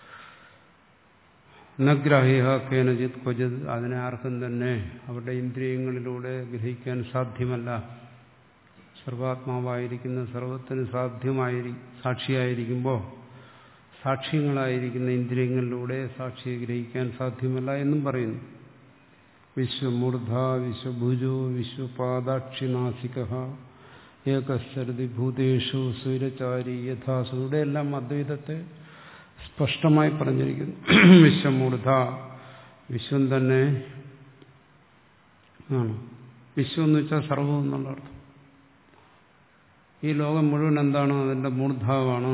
നഗ്രാഹ്യ കേനജിത് ക്വചിത്, അതിനെ ആർക്കും തന്നെ അവരുടെ ഇന്ദ്രിയങ്ങളിലൂടെ ഗ്രഹിക്കാൻ സാധ്യമല്ല. സർവാത്മാവായിരിക്കുന്ന സർവത്തിന് സാധ്യമായി സാക്ഷിയായിരിക്കുമ്പോൾ സാക്ഷ്യങ്ങളായിരിക്കുന്ന ഇന്ദ്രിയങ്ങളിലൂടെ സാക്ഷിയെ ഗ്രഹിക്കാൻ സാധ്യമല്ല എന്നും പറയുന്നു. വിശ്വമൂർധ വിശ്വഭുജോ വിശ്വപാദാക്ഷിനാസിക ഏകസ്സരതി ഭൂതേഷു സ്വൈരചാരി യഥാസു, ഇവിടെയെല്ലാം അദ്വൈതത്തെ സ്പഷ്ടമായി പറഞ്ഞിരിക്കുന്നു. വിശ്വമൂർധ, വിശ്വം തന്നെ ആണ്. വിശ്വം എന്ന് വെച്ചാൽ സർവം എന്നുള്ള അർത്ഥം. ഈ ലോകം മുഴുവൻ എന്താണ്? അതിന്റെ മൂർധാവാണ്.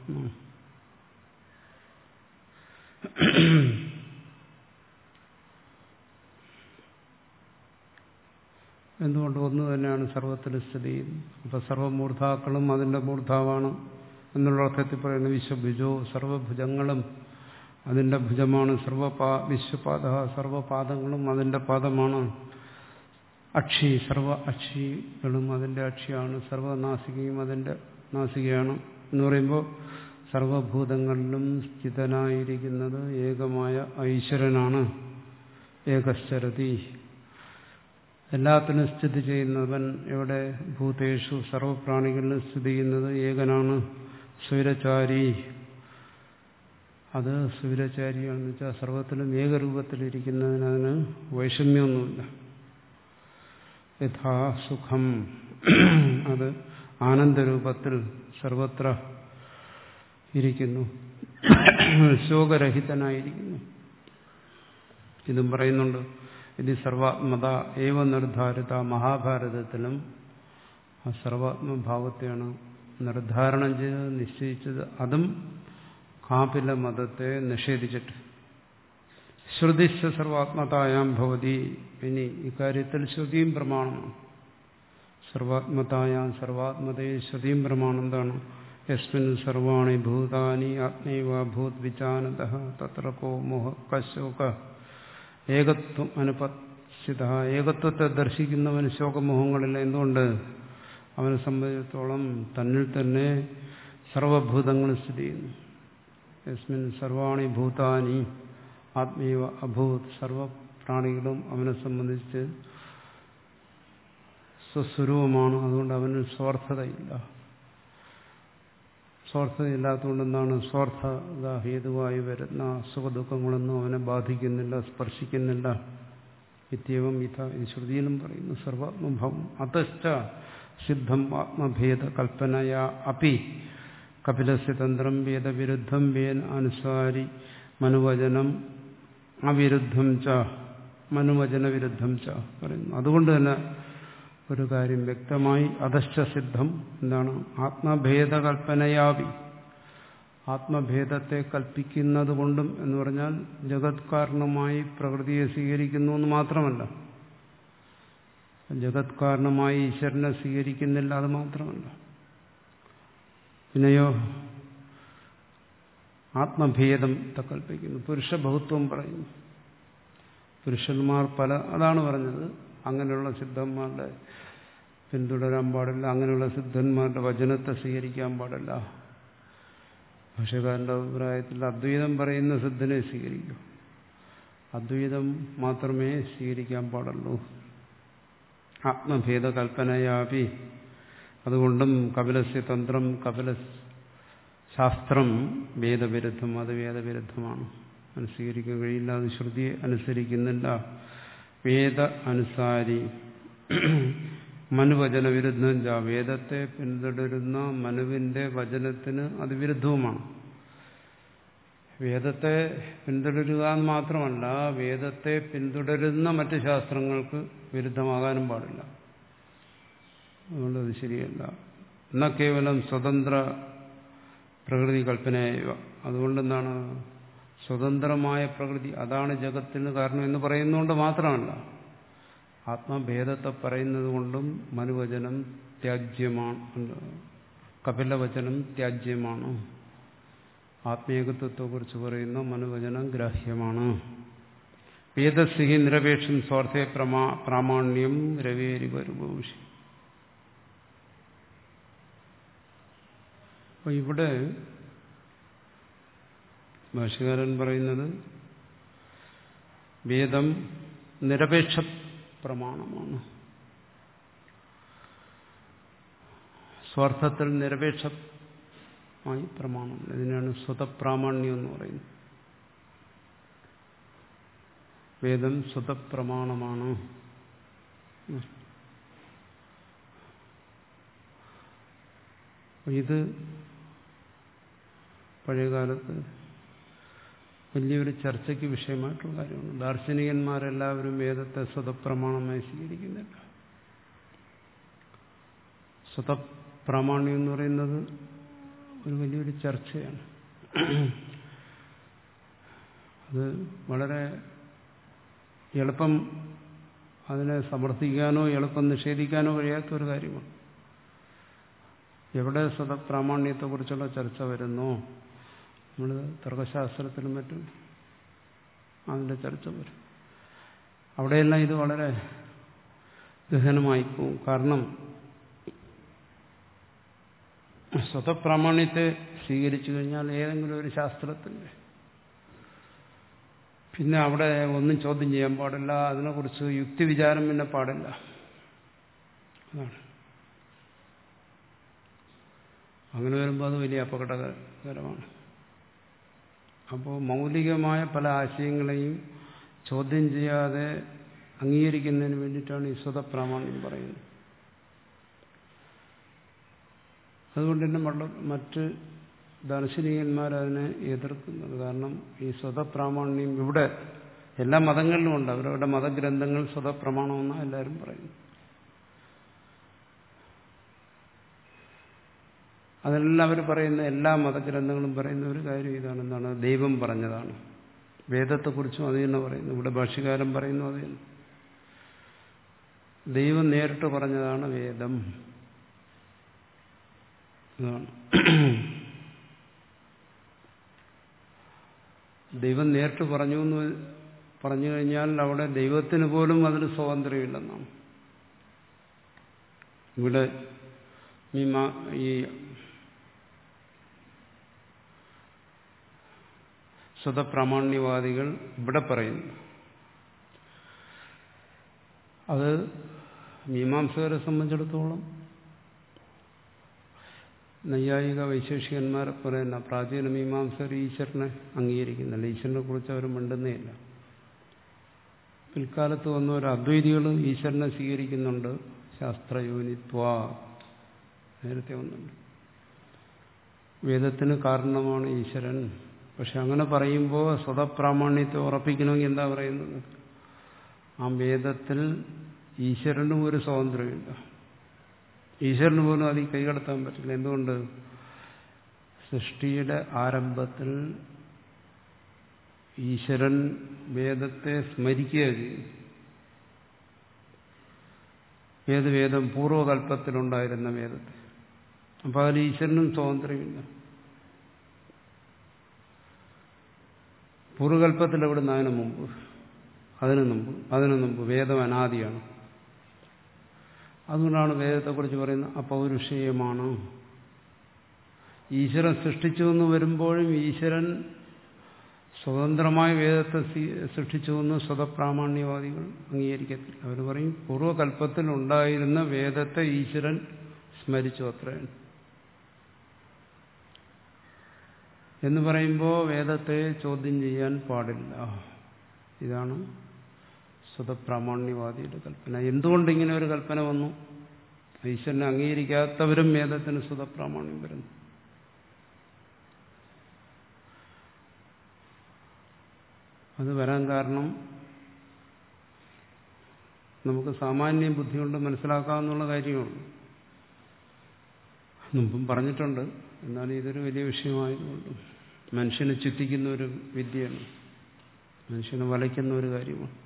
എന്തുകൊണ്ട്? ഒന്ന് തന്നെയാണ് സർവത്തിന് സ്ഥിതി ചെയ്യുന്നത്. അപ്പൊ സർവമൂർധാക്കളും അതിന്റെ മൂർധാവാണ് എന്നുള്ള അർത്ഥത്തിൽ പറയുന്നു. വിശ്വഭുജോ, സർവഭുജങ്ങളും അതിന്റെ ഭുജമാണ്. സർവപാ വിശ്വപാദ, സർവപാദങ്ങളും അതിന്റെ പാദമാണ്. അക്ഷി, സർവ അക്ഷികളും അതിന്റെ അക്ഷിയാണ്. സർവനാസികയും അതിന്റെ നാസികയാണ് എന്ന് പറയുമ്പോൾ സർവഭൂതങ്ങളിലും സ്ഥിതനായിരിക്കുന്നത് ഏകമായ ഈശ്വരനാണ്. ഏകശ്ചരതി, എല്ലാത്തിനും സ്ഥിതി ചെയ്യുന്നവൻ എവിടെ? ഭൂതേഷു, സർവപ്രാണികളിലും സ്ഥിതി ചെയ്യുന്നത് ഏകനാണ്. സ്വൈരചാരി, അത് സ്വൈരചാരിയാണെന്ന് വെച്ചാൽ സർവത്തിലും ഏകരൂപത്തിലിരിക്കുന്നതിന് അതിന് വൈഷമ്യമൊന്നുമില്ല. യഥാ സുഖം, അത് ആനന്ദരൂപത്തിൽ സർവത്ര ഇരിക്കുന്നു. ശോകരഹിതനായിരിക്കുന്നു. ഇതും പറയുന്നുണ്ട്. ഇത് സർവാത്മത ഏവ നിർദ്ധാരിത, മഹാഭാരതത്തിലും ആ സർവാത്മഭാവത്തെയാണ് നിർദ്ധാരണം ചെയ്ത് നിശ്ചയിച്ചത്. അതും കാപില മതത്തെ നിഷേധിച്ചിട്ട്. ശ്രുതിശ്ച സർവാത്മതായാം ഭവതി, ഇനി ഇക്കാര്യത്തിൽ ശ്രുതിയും പ്രമാണമാണ്. സർവാത്മതായാം, സർവാത്മതയെ ശ്രുതിയും പ്രമാണം. എന്താണ്? യസ്മിൻ സർവാണി ഭൂതാനി ആത്മൈവ ഭൂത് വിജാനതഃ തത്ര കോ മോഹ കശോക. ഏകത്വം അനുപസ്ഥിത, ഏകത്വത്തെ ദർശിക്കുന്നവന് ശോകമോഹങ്ങളില്ല. എന്തുകൊണ്ട്? അവനെ സംബന്ധിച്ചിടത്തോളം തന്നിൽ തന്നെ സർവഭൂതങ്ങളും സ്ഥിതി ചെയ്യുന്നു. യസ്മിൻ സർവാണി ഭൂതാനി ആത്മീവ അഭൂത്, സർവപ്രാണികളും അവനെ സംബന്ധിച്ച് സ്വസ്വരൂപമാണ്. അതുകൊണ്ട് അവന് സ്വാർത്ഥതയില്ല. സ്വാർത്ഥതയില്ലാത്തതുകൊണ്ട് എന്താണ്? സ്വാർത്ഥത ഹേതുവായി വരുന്ന സുഖദുഃഖങ്ങളൊന്നും അവനെ ബാധിക്കുന്നില്ല, സ്പർശിക്കുന്നില്ല. ഇത്യവും ഇത, ഈ ശ്രുതിയിലും പറയുന്നു സർവാത്മഭാവം. അതശ്ച സിദ്ധം ആത്മഭേദ കൽപ്പനയാ അപി കപിലസ്യ തന്ത്രം വേദവിരുദ്ധം വേൻ അനുസാരി മനുവചനം അവിരുദ്ധം ച മനുവചന വിരുദ്ധം ച പറയുന്നു. അതുകൊണ്ട് തന്നെ ഒരു കാര്യം വ്യക്തമായി. അധശ്ച സിദ്ധം, എന്താണ്? ആത്മഭേദ കൽപ്പനയാവി, ആത്മഭേദത്തെ കൽപ്പിക്കുന്നത് കൊണ്ടും എന്ന് പറഞ്ഞാൽ ജഗത് കാരണമായി പ്രകൃതിയെ സ്വീകരിക്കുന്നു എന്ന് മാത്രമല്ല, ജഗത് കാരണമായി ഈശ്വരനെ സ്വീകരിക്കുന്നില്ല, അത് മാത്രമല്ല. പിന്നെയോ ആത്മഭേദത്തെ കൽപ്പിക്കുന്നു. പുരുഷബഹുത്വം പറയുന്നു. പുരുഷന്മാർ പല, അതാണ് പറഞ്ഞത്. അങ്ങനെയുള്ള സിദ്ധന്മാരുടെ പിന്തുടരാൻ പാടില്ല, അങ്ങനെയുള്ള സിദ്ധന്മാരുടെ വചനത്തെ സ്വീകരിക്കാൻ പാടില്ല. ഭാഷകാരന്റെ അഭിപ്രായത്തിൽ അദ്വൈതം പറയുന്ന സിദ്ധനെ സ്വീകരിക്കൂ, അദ്വൈതം മാത്രമേ സ്വീകരിക്കാൻ പാടുള്ളൂ. ആത്മഭേദ കൽപ്പനയാപി, അതുകൊണ്ടും കപിലസ്യ തന്ത്രം, കപില ശാസ്ത്രം വേദവിരുദ്ധം, അത് വേദവിരുദ്ധമാണ്, അത് സ്വീകരിക്കാൻ കഴിയില്ല, അത് ശ്രുതിയെ അനുസരിക്കുന്നില്ല. വേദ അനുസാരി മനുവചന വിരുദ്ധം ച, വേദത്തെ പിന്തുടരുന്ന മനുവിന്റെ വചനത്തിന് അത് വിരുദ്ധവുമാണ്. വേദത്തെ പിന്തുടരുക എന്ന് മാത്രമല്ല, വേദത്തെ പിന്തുടരുന്ന മറ്റ് ശാസ്ത്രങ്ങൾക്ക് വിരുദ്ധമാകാനും പാടില്ല. അതുകൊണ്ട് അത് ശരിയല്ല. എന്നാൽ കേവലം സ്വതന്ത്ര പ്രകൃതി കൽപ്പനയായ, അതുകൊണ്ടെന്താണ് സ്വതന്ത്രമായ പ്രകൃതി അതാണ് ജഗത്തിന് കാരണം എന്ന് പറയുന്നതുകൊണ്ട് മാത്രമല്ല, ആത്മഭേദത്തെ പറയുന്നത് കൊണ്ടും മനുവചനം ത്യാജ്യമാണ്, കപിലവചനം ത്യാജ്യമാണ്. ആത്മീയത്വത്തെക്കുറിച്ച് പറയുന്ന മനുവചനം ഗ്രാഹ്യമാണ്. വേദസ്യ നിരപേക്ഷം സ്വാർത്ഥ പ്രമാ പ്രാമാണ്യം രവേരി വരുഭൂഷി. അപ്പൊ ഇവിടെ ഭാഷ്യകാരൻ പറയുന്നത് വേദം നിരപേക്ഷ പ്രമാണമാണ്. സ്വാർത്ഥത്തിൽ നിരപേക്ഷമായി പ്രമാണം. ഇതിനാണ് സ്വതപ്രാമാണ്യം എന്ന് പറയുന്നത്. വേദം സ്വതപ്രമാണമാണ്. ഇത് പഴയകാലത്ത് വലിയൊരു ചർച്ചയ്ക്ക് വിഷയമായിട്ടുള്ള കാര്യമാണ്. ദാർശനികന്മാരെല്ലാവരും വേദത്തെ സ്വതപ്രമാണമായി സ്വീകരിക്കുന്നില്ല. സ്വതപ്രാമാണ്യം എന്ന് പറയുന്നത് ഒരു വലിയൊരു ചർച്ചയാണ്. അത് വളരെ എളുപ്പം അതിനെ സമർത്ഥിക്കാനോ എളുപ്പം നിഷേധിക്കാനോ കഴിയാത്ത ഒരു കാര്യമാണ്. എവിടെ സ്വതപ്രാമാണ്യത്തെക്കുറിച്ചുള്ള ചർച്ച വരുന്നോ, നമ്മൾ തർക്കശാസ്ത്രത്തിലും മറ്റും അതിൻ്റെ ചർച്ച വരും. അവിടെയെല്ലാം ഇത് വളരെ ഗഹനമായി പോകും. കാരണം സ്വതപ്രാമാണ്യത്തെ സ്വീകരിച്ചു കഴിഞ്ഞാൽ ഏതെങ്കിലും ഒരു ശാസ്ത്രത്തിൻ്റെ പിന്നെ അവിടെ ഒന്നും ചോദ്യം ചെയ്യാൻ പാടില്ല, അതിനെക്കുറിച്ച് യുക്തിവിചാരം പിന്നെ പാടില്ല. അതാണ്. അങ്ങനെ വരുമ്പോൾ അത് വലിയ അപകടകരമാണ്. അപ്പോൾ മൗലികമായ പല ആശയങ്ങളെയും ചോദ്യം ചെയ്യാതെ അംഗീകരിക്കുന്നതിന് വേണ്ടിയിട്ടാണ് ഈ സ്വതപ്രാമാണ്യം പറയുന്നത്. അതുകൊണ്ട് തന്നെ മറ്റ് ദാർശനികന്മാരതിനെ എതിർക്കുന്നത്. കാരണം ഈ സ്വതപ്രാമാണ്യം ഇവിടെ എല്ലാ മതങ്ങളിലും ഉണ്ട്. അവരവരുടെ മതഗ്രന്ഥങ്ങൾ സ്വതപ്രമാണമെന്നാണ് എല്ലാവരും പറയുന്നത്. അതെല്ലാം അവർ പറയുന്ന എല്ലാ മതഗ്രന്ഥങ്ങളും പറയുന്ന ഒരു കാര്യം ഇതാണ്. എന്താണ്? ദൈവം പറഞ്ഞതാണ്. വേദത്തെക്കുറിച്ചും അത് തന്നെ പറയുന്നു. ഇവിടെ ഭാഷ്യകാരൻ പറയുന്നു അത് തന്നെ. ദൈവം നേരിട്ട് പറഞ്ഞതാണ് വേദം. അതാണ്. ദൈവം നേരിട്ട് പറഞ്ഞു എന്ന് പറഞ്ഞു കഴിഞ്ഞാൽ അവിടെ ദൈവത്തിന് പോലും അതിന് സ്വാതന്ത്ര്യമില്ലെന്നാണ്. ഇവിടെ ഈ സ്വതപ്രാമാണ്യവാദികൾ ഇവിടെ പറയുന്നു. അത് മീമാംസകരെ സംബന്ധിച്ചിടത്തോളം നൈയായിക വൈശേഷികന്മാരെ പോലെ തന്നെ പ്രാചീന മീമാംസകർ ഈശ്വരനെ അംഗീകരിക്കുന്നില്ല. ഈശ്വരനെ കുറിച്ച് അവർ മിണ്ടുന്നേയില്ല. പിൽക്കാലത്ത് വന്ന ഒരു അദ്വൈതികളും ഈശ്വരനെ സ്വീകരിക്കുന്നുണ്ട്. ശാസ്ത്രയോനിത്വ നേരത്തെ വന്നുണ്ട്. വേദത്തിന് കാരണമാണ് ഈശ്വരൻ. പക്ഷെ അങ്ങനെ പറയുമ്പോൾ സ്വതപ്രാമാണ്യത്തെ ഉറപ്പിക്കണമെങ്കിൽ എന്താ പറയുന്നത്? ആ വേദത്തിൽ ഈശ്വരനും ഒരു സ്വാതന്ത്ര്യമില്ല. ഈശ്വരന് പോലും അതിൽ കൈകടത്താൻ പറ്റില്ല. എന്തുകൊണ്ട്? സൃഷ്ടിയുടെ ആരംഭത്തിൽ ഈശ്വരൻ വേദത്തെ സ്മരിക്കുക ചെയ്യും. ഏത് വേദം? പൂർവ്വകൽപ്പത്തിലുണ്ടായിരുന്ന വേദത്തെ. അപ്പോൾ അതിൽ ഈശ്വരനും സ്വാതന്ത്ര്യമില്ല. പൂർവ്വകൽപ്പത്തിൽ എവിടുന്ന്? അതിനു മുമ്പ് അതിനു മുമ്പ് അതിനു മുമ്പ് വേദം അനാദിയാണ്. അതുകൊണ്ടാണ് വേദത്തെക്കുറിച്ച് പറയുന്നത് അപൗരുഷേയമാണ്. ഈശ്വരൻ സൃഷ്ടിച്ചു എന്ന് വരുമ്പോഴും ഈശ്വരൻ സ്വതന്ത്രമായ വേദത്തെ സൃഷ്ടിച്ചു എന്ന് സ്വതപ്രാമാണ്യവാദികൾ അംഗീകരിക്കത്തില്ല. അവർ പറയും പൂർവ്വകൽപ്പത്തിൽ ഉണ്ടായിരുന്ന വേദത്തെ ഈശ്വരൻ സ്മരിച്ചു അത്രയാണ്. എന്ന് പറയുമ്പോൾ വേദത്തെ ചോദ്യം ചെയ്യാൻ പാടില്ല. ഇതാണ് സ്വതപ്രാമാണ്യവാദിയുടെ കൽപ്പന. എന്തുകൊണ്ട് ഇങ്ങനെ ഒരു കൽപ്പന വന്നു? ഈശ്വരനെ അംഗീകരിക്കാത്തവരും വേദത്തിന് സ്വതപ്രാമാണ്യം വരുന്നു. അത് വരാൻ കാരണം നമുക്ക് സാമാന്യ ബുദ്ധി കൊണ്ട് മനസ്സിലാക്കാവുന്ന കാര്യമാണ്. മുമ്പും പറഞ്ഞിട്ടുണ്ട്. എന്നാലും ഇതൊരു വലിയ വിഷയമായതുകൊണ്ട് മനുഷ്യനെ ചുറ്റിക്കുന്ന ഒരു വിദ്യയാണ്, മനുഷ്യനെ വലയ്ക്കുന്ന ഒരു കാര്യമാണ്.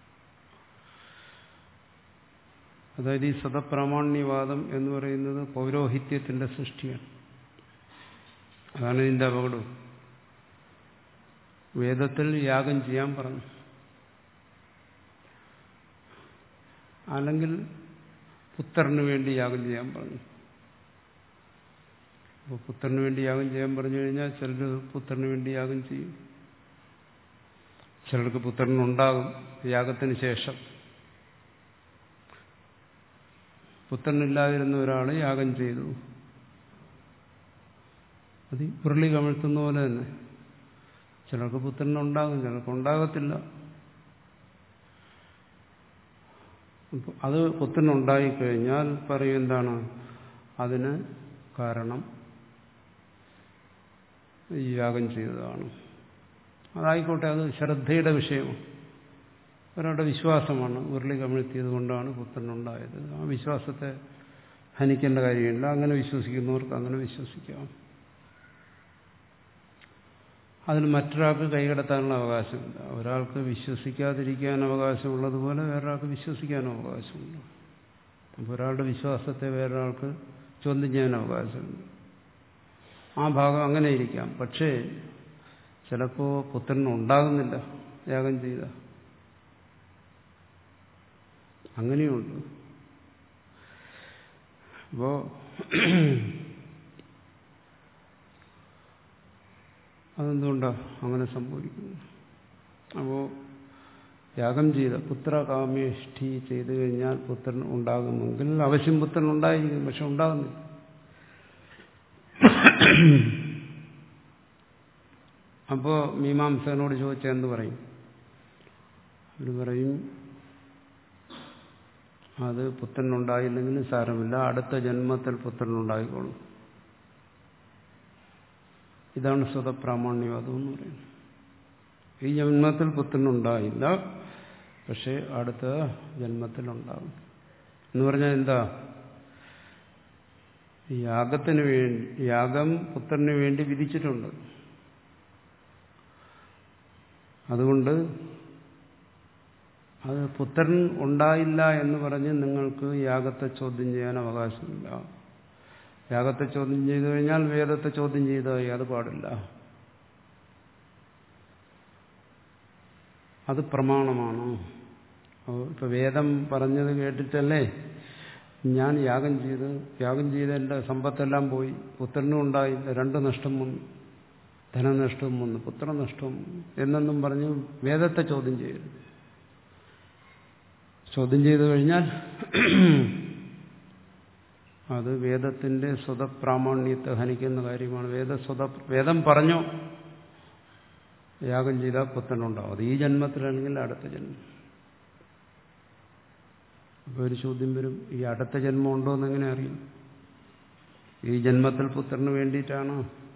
അതായത് ഈ സതപ്രാമാണ്യവാദം എന്ന് പറയുന്നത് പൗരോഹിത്യത്തിന്റെ സൃഷ്ടിയാണ്. അതാണ് ഇതിന്റെ അപകടം. വേദത്തിൽ യാഗം ചെയ്യാൻ പറഞ്ഞു, അല്ലെങ്കിൽ പുത്രന് വേണ്ടി യാഗം ചെയ്യാൻ പറഞ്ഞു. അപ്പോൾ പുത്രന് വേണ്ടി യാഗം ചെയ്യാൻ പറഞ്ഞു കഴിഞ്ഞാൽ ചിലർ പുത്രന് വേണ്ടി യാഗം ചെയ്യും, ചിലർക്ക് പുത്രനുണ്ടാകും യാഗത്തിന് ശേഷം. പുത്രനില്ലാതിരുന്ന ഒരാൾ യാഗം ചെയ്തു, അത് ഉരുളി കമഴ്ത്തുന്ന പോലെ തന്നെ. ചിലർക്ക് പുത്രനുണ്ടാകും, ചിലർക്ക് ഉണ്ടാകത്തില്ല. അത് പുത്രനുണ്ടായിക്കഴിഞ്ഞാൽ പറയും എന്താണ് അതിന് കാരണം ഈ യാഗം ചെയ്തതാണ്. അതായിക്കോട്ടെ, അത് ശ്രദ്ധയുടെ വിഷയമാണ്, ഒരാളുടെ വിശ്വാസമാണ്. ഉരുളി കമിഴ്ത്തിയത് കൊണ്ടാണ് പുത്രനുണ്ടായത്. ആ വിശ്വാസത്തെ ഹനിക്കേണ്ട കാര്യമില്ല. അങ്ങനെ വിശ്വസിക്കുന്നവർക്ക് അങ്ങനെ വിശ്വസിക്കാം. അതിന് മറ്റൊരാൾക്ക് കൈകടത്താനുള്ള അവകാശമില്ല. ഒരാൾക്ക് വിശ്വസിക്കാതിരിക്കാൻ അവകാശമുള്ളതുപോലെ വേറൊരാൾക്ക് വിശ്വസിക്കാനും അവകാശമുണ്ട്. അപ്പോൾ ഒരാളുടെ വിശ്വാസത്തെ വേറൊരാൾക്ക് ചോദ്യം ചെയ്യാൻ അവകാശമുണ്ട്. ആ ഭാഗം അങ്ങനെ ഇരിക്കാം. പക്ഷേ ചിലപ്പോൾ പുത്രനുണ്ടാകുന്നില്ല യാഗം ചെയ്ത, അങ്ങനെയുണ്ട്. അപ്പോ അതെന്തുകൊണ്ടാ അങ്ങനെ സംഭവിക്കുന്നു? അപ്പോൾ യാഗം ചെയ്ത പുത്രകാമേഷ്ഠി ചെയ്തു കഴിഞ്ഞാൽ പുത്രൻ ഉണ്ടാകുമെങ്കിൽ അവശ്യം പുത്രൻ ഉണ്ടായിരിക്കും, പക്ഷെ ഉണ്ടാകുന്നില്ല. അപ്പോൾ മീമാംസകനോട് ചോദിച്ചാൽ എന്ത് പറയും? അവർ പറയും അത് പുത്രനുണ്ടായില്ലെങ്കിലും സാരമില്ല, അടുത്ത ജന്മത്തിൽ പുത്രനുണ്ടായിക്കോളും. ഇതാണ് സ്വതപ്രാമാണ്യവാദം എന്ന് പറയുന്നത്. ഈ ജന്മത്തിൽ പുത്രനുണ്ടായില്ല, പക്ഷെ അടുത്ത ജന്മത്തിലുണ്ടാകും എന്ന് പറഞ്ഞാൽ എന്താ? യാഗത്തിന് വേണ്ടി, യാഗം പുത്രന് വേണ്ടി വിധിച്ചിട്ടുണ്ട്. അതുകൊണ്ട് അത് പുത്രൻ ഉണ്ടായില്ല എന്ന് പറഞ്ഞ് നിങ്ങൾക്ക് യാഗത്തെ ചോദ്യം ചെയ്യാൻ അവകാശമില്ല. യാഗത്തെ ചോദ്യം ചെയ്തു കഴിഞ്ഞാൽ വേദത്തെ ചോദ്യം ചെയ്തായി, അത് പാടില്ല. അത് പ്രമാണമാണ്. ഇപ്പൊ വേദം പറഞ്ഞത് കേട്ടിട്ടല്ലേ ഞാൻ യാഗം ചെയ്ത്, യാഗം ചെയ്ത് എൻ്റെ സമ്പത്തെല്ലാം പോയി, പുത്രനും ഉണ്ടായില്ല, രണ്ട് നഷ്ടം വന്നു, ധനനഷ്ടവും വന്നു, പുത്രനഷ്ടവും എന്നൊന്നും പറഞ്ഞ് വേദത്തെ ചോദ്യം ചെയ്യരുത്. ചോദ്യം ചെയ്തു കഴിഞ്ഞാൽ അത് വേദത്തിന്റെ സ്വതപ്രാമാണ്യത്തെ ഹനിക്കുന്ന കാര്യമാണ്. വേദ സ്വത വേദം പറഞ്ഞോ യാഗം ചെയ്താൽ പുത്രനുണ്ടാവും, അത് ഈ ജന്മത്തിലാണെങ്കിൽ അടുത്ത ജന്മം. അപ്പോൾ ഒരു ചോദ്യം വരും, ഈ അടുത്ത ജന്മം ഉണ്ടോ എന്ന് എങ്ങനെ അറിയും? ഈ ജന്മത്തിൽ പുത്രന് വേണ്ടിയിട്ടാണ്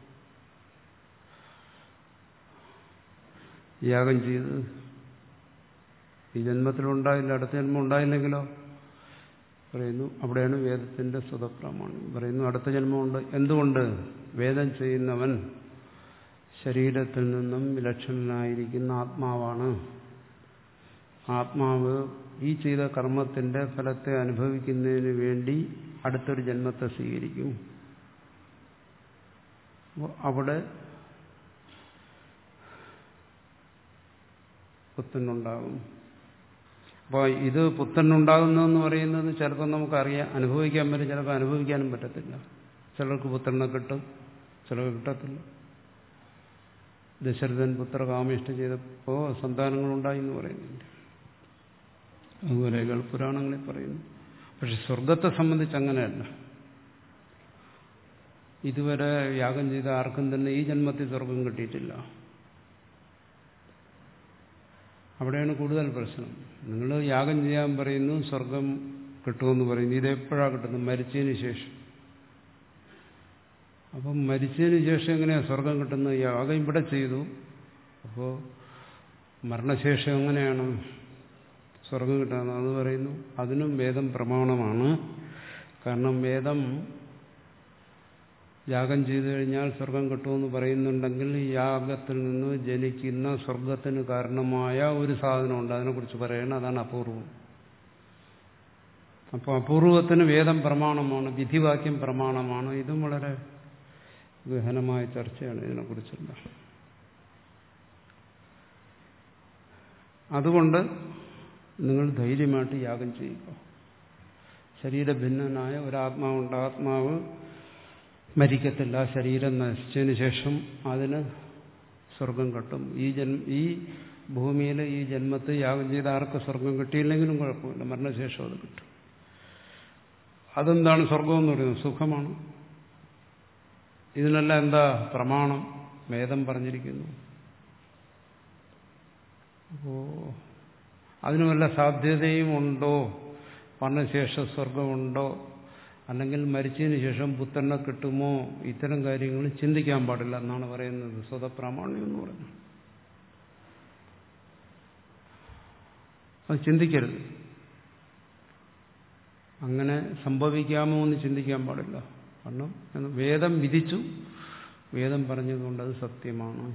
യാഗം ചെയ്തത്. ഈ ജന്മത്തിലുണ്ടായില്ല, അടുത്ത ജന്മം ഉണ്ടായില്ലെങ്കിലോ? പറയുന്നു അവിടെയാണ് വേദത്തിന്റെ സ്വതപ്രാമാണ്യം. പറയുന്നു അടുത്ത ജന്മമുണ്ട്. എന്തുകൊണ്ട്? വേദം ചെയ്യുന്നവൻ ശരീരത്തിൽ നിന്നും വിലക്ഷണനായിരിക്കുന്ന ആത്മാവാണ്. ആത്മാവ് ഈ ചെയ്ത കർമ്മത്തിന്റെ ഫലത്തെ അനുഭവിക്കുന്നതിന് വേണ്ടി അടുത്തൊരു ജന്മത്തെ സ്വീകരിക്കും. അവിടെ പുത്രനുണ്ടാകും. അപ്പോൾ ഇത് പുത്രനുണ്ടാകുന്നതെന്ന് പറയുന്നത് ചിലപ്പോൾ നമുക്കറിയാം, അനുഭവിക്കാൻ പറ്റും, ചിലപ്പോൾ അനുഭവിക്കാനും പറ്റത്തില്ല. ചിലർക്ക് പുത്രനെ കിട്ടും, ചിലർക്ക് കിട്ടത്തില്ല. ദശരഥൻ പുത്രകാമേഷ്ഠ ചെയ്തപ്പോൾ സന്താനങ്ങളുണ്ടായി എന്ന് പറയുന്നുണ്ട്. അതുപോലെ പുരാണങ്ങളിൽ പറയുന്നു. പക്ഷെ സ്വർഗത്തെ സംബന്ധിച്ച് അങ്ങനെയല്ല. ഇതുവരെ യാഗം ചെയ്ത ആർക്കും തന്നെ ഈ ജന്മത്തിൽ സ്വർഗം കിട്ടിയിട്ടില്ല. അവിടെയാണ് കൂടുതൽ പ്രശ്നം. നിങ്ങൾ യാഗം ചെയ്യാൻ പറയുന്നു, സ്വർഗം കിട്ടുമെന്ന് പറയുന്നു. ഇതെപ്പോഴാണ് കിട്ടുന്നത്? മരിച്ചതിന് ശേഷം. അപ്പം മരിച്ചതിന് ശേഷം എങ്ങനെയാണ് സ്വർഗം കിട്ടുന്നത്? യാഗം ഇവിടെ ചെയ്തു, അപ്പോൾ മരണശേഷം എങ്ങനെയാണ് സ്വർഗം കിട്ടുന്നത്? അത് പറയുന്നു അതിനും വേദം പ്രമാണമാണ്. കാരണം വേദം യാഗം ചെയ്തു കഴിഞ്ഞാൽ സ്വർഗം കിട്ടുമെന്ന് പറയുന്നുണ്ടെങ്കിൽ യാഗത്തിൽ നിന്ന് ജനിക്കുന്ന സ്വർഗത്തിന് കാരണമായ ഒരു സാധനമുണ്ട്, അതിനെക്കുറിച്ച് പറയണം. അതാണ് അപൂർവം. അപ്പോൾ അപൂർവത്തിന് വേദം പ്രമാണമാണ്, വിധിവാക്യം പ്രമാണമാണ്. ഇതും വളരെ ഗഹനമായ ചർച്ചയാണ് ഇതിനെക്കുറിച്ചുള്ള. അതുകൊണ്ട് നിങ്ങൾ ധൈര്യമായിട്ട് യാഗം ചെയ്യുക. ശരീരഭിന്നനായ ഒരാത്മാവുണ്ട്. ആത്മാവ് മരിക്കത്തില്ല. ശരീരം നശിച്ചതിന് ശേഷം അതിന് സ്വർഗം കിട്ടും. ഈ ജന്മ ഈ ഭൂമിയിൽ ഈ ജന്മത്തിൽ യാഗം ചെയ്ത ആർക്ക് സ്വർഗം കിട്ടിയില്ലെങ്കിലും കുഴപ്പമില്ല, മരണശേഷം അത് കിട്ടും. അതെന്താണ് സ്വർഗം എന്ന് പറയുന്നത്? സുഖമാണ്. ഇതിനെല്ലാം എന്താ പ്രമാണം? വേദം പറഞ്ഞിരിക്കുന്നു. അപ്പോ അതിന് വല്ല സാധ്യതയും ഉണ്ടോ? മരണശേഷം സ്വർഗമുണ്ടോ? അല്ലെങ്കിൽ മരിച്ചതിന് ശേഷം പുത്രനെ കിട്ടുമോ? ഇത്തരം കാര്യങ്ങൾ ചിന്തിക്കാൻ പാടില്ല എന്നാണ് പറയുന്നത് സ്വതപ്രാമാണ്യം എന്ന് പറയുന്നത്. അത് ചിന്തിക്കരുത്. അങ്ങനെ സംഭവിക്കാമോ എന്ന് ചിന്തിക്കാൻ പാടില്ല. കാരണം വേദം വിധിച്ചു, വേദം പറഞ്ഞതുകൊണ്ട് അത് സത്യമാണ്.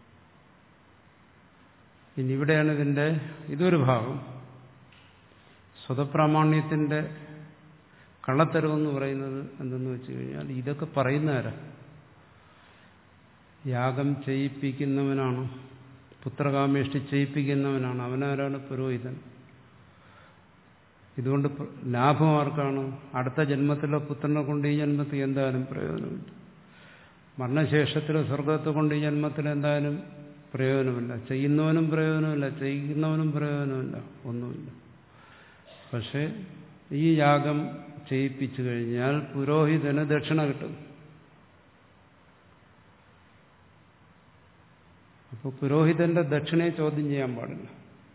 ഇനി ഇവിടെയാണ് ഇതിൻ്റെ ഇതൊരു ഭാഗം. സ്വതപ്രാമാണ്യത്തിൻ്റെ കള്ളത്തരവെന്ന് പറയുന്നത് എന്തെന്ന് വെച്ച് കഴിഞ്ഞാൽ ഇതൊക്കെ പറയുന്നവരാ യാഗം ചെയ്യിപ്പിക്കുന്നവനാണ്, പുത്രകാമേഷ്ടി ചെയ്യിപ്പിക്കുന്നവനാണ്. അവനാരാണ്? പുരോഹിതൻ. ഇതുകൊണ്ട് ലാഭം ആർക്കാണ്? അടുത്ത ജന്മത്തിലെ പുത്രനെ കൊണ്ട് ഈ ജന്മത്തിൽ എന്തായാലും പ്രയോജനമില്ല. മരണശേഷത്തിലെ സ്വർഗത്തെ കൊണ്ട് ഈ ജന്മത്തിൽ എന്തായാലും പ്രയോജനമില്ല. ചെയ്യുന്നവനും പ്രയോജനമില്ല, ചെയ്യിക്കുന്നവനും പ്രയോജനമില്ല, ഒന്നുമില്ല. പക്ഷെ ഈ യാഗം ചെയ്യിപ്പിച്ചു കഴിഞ്ഞാൽ പുരോഹിതന് ദക്ഷിണ കിട്ടും. അപ്പോൾ പുരോഹിതന്റെ ദക്ഷിണയെ ചോദ്യം ചെയ്യാൻ പാടില്ല.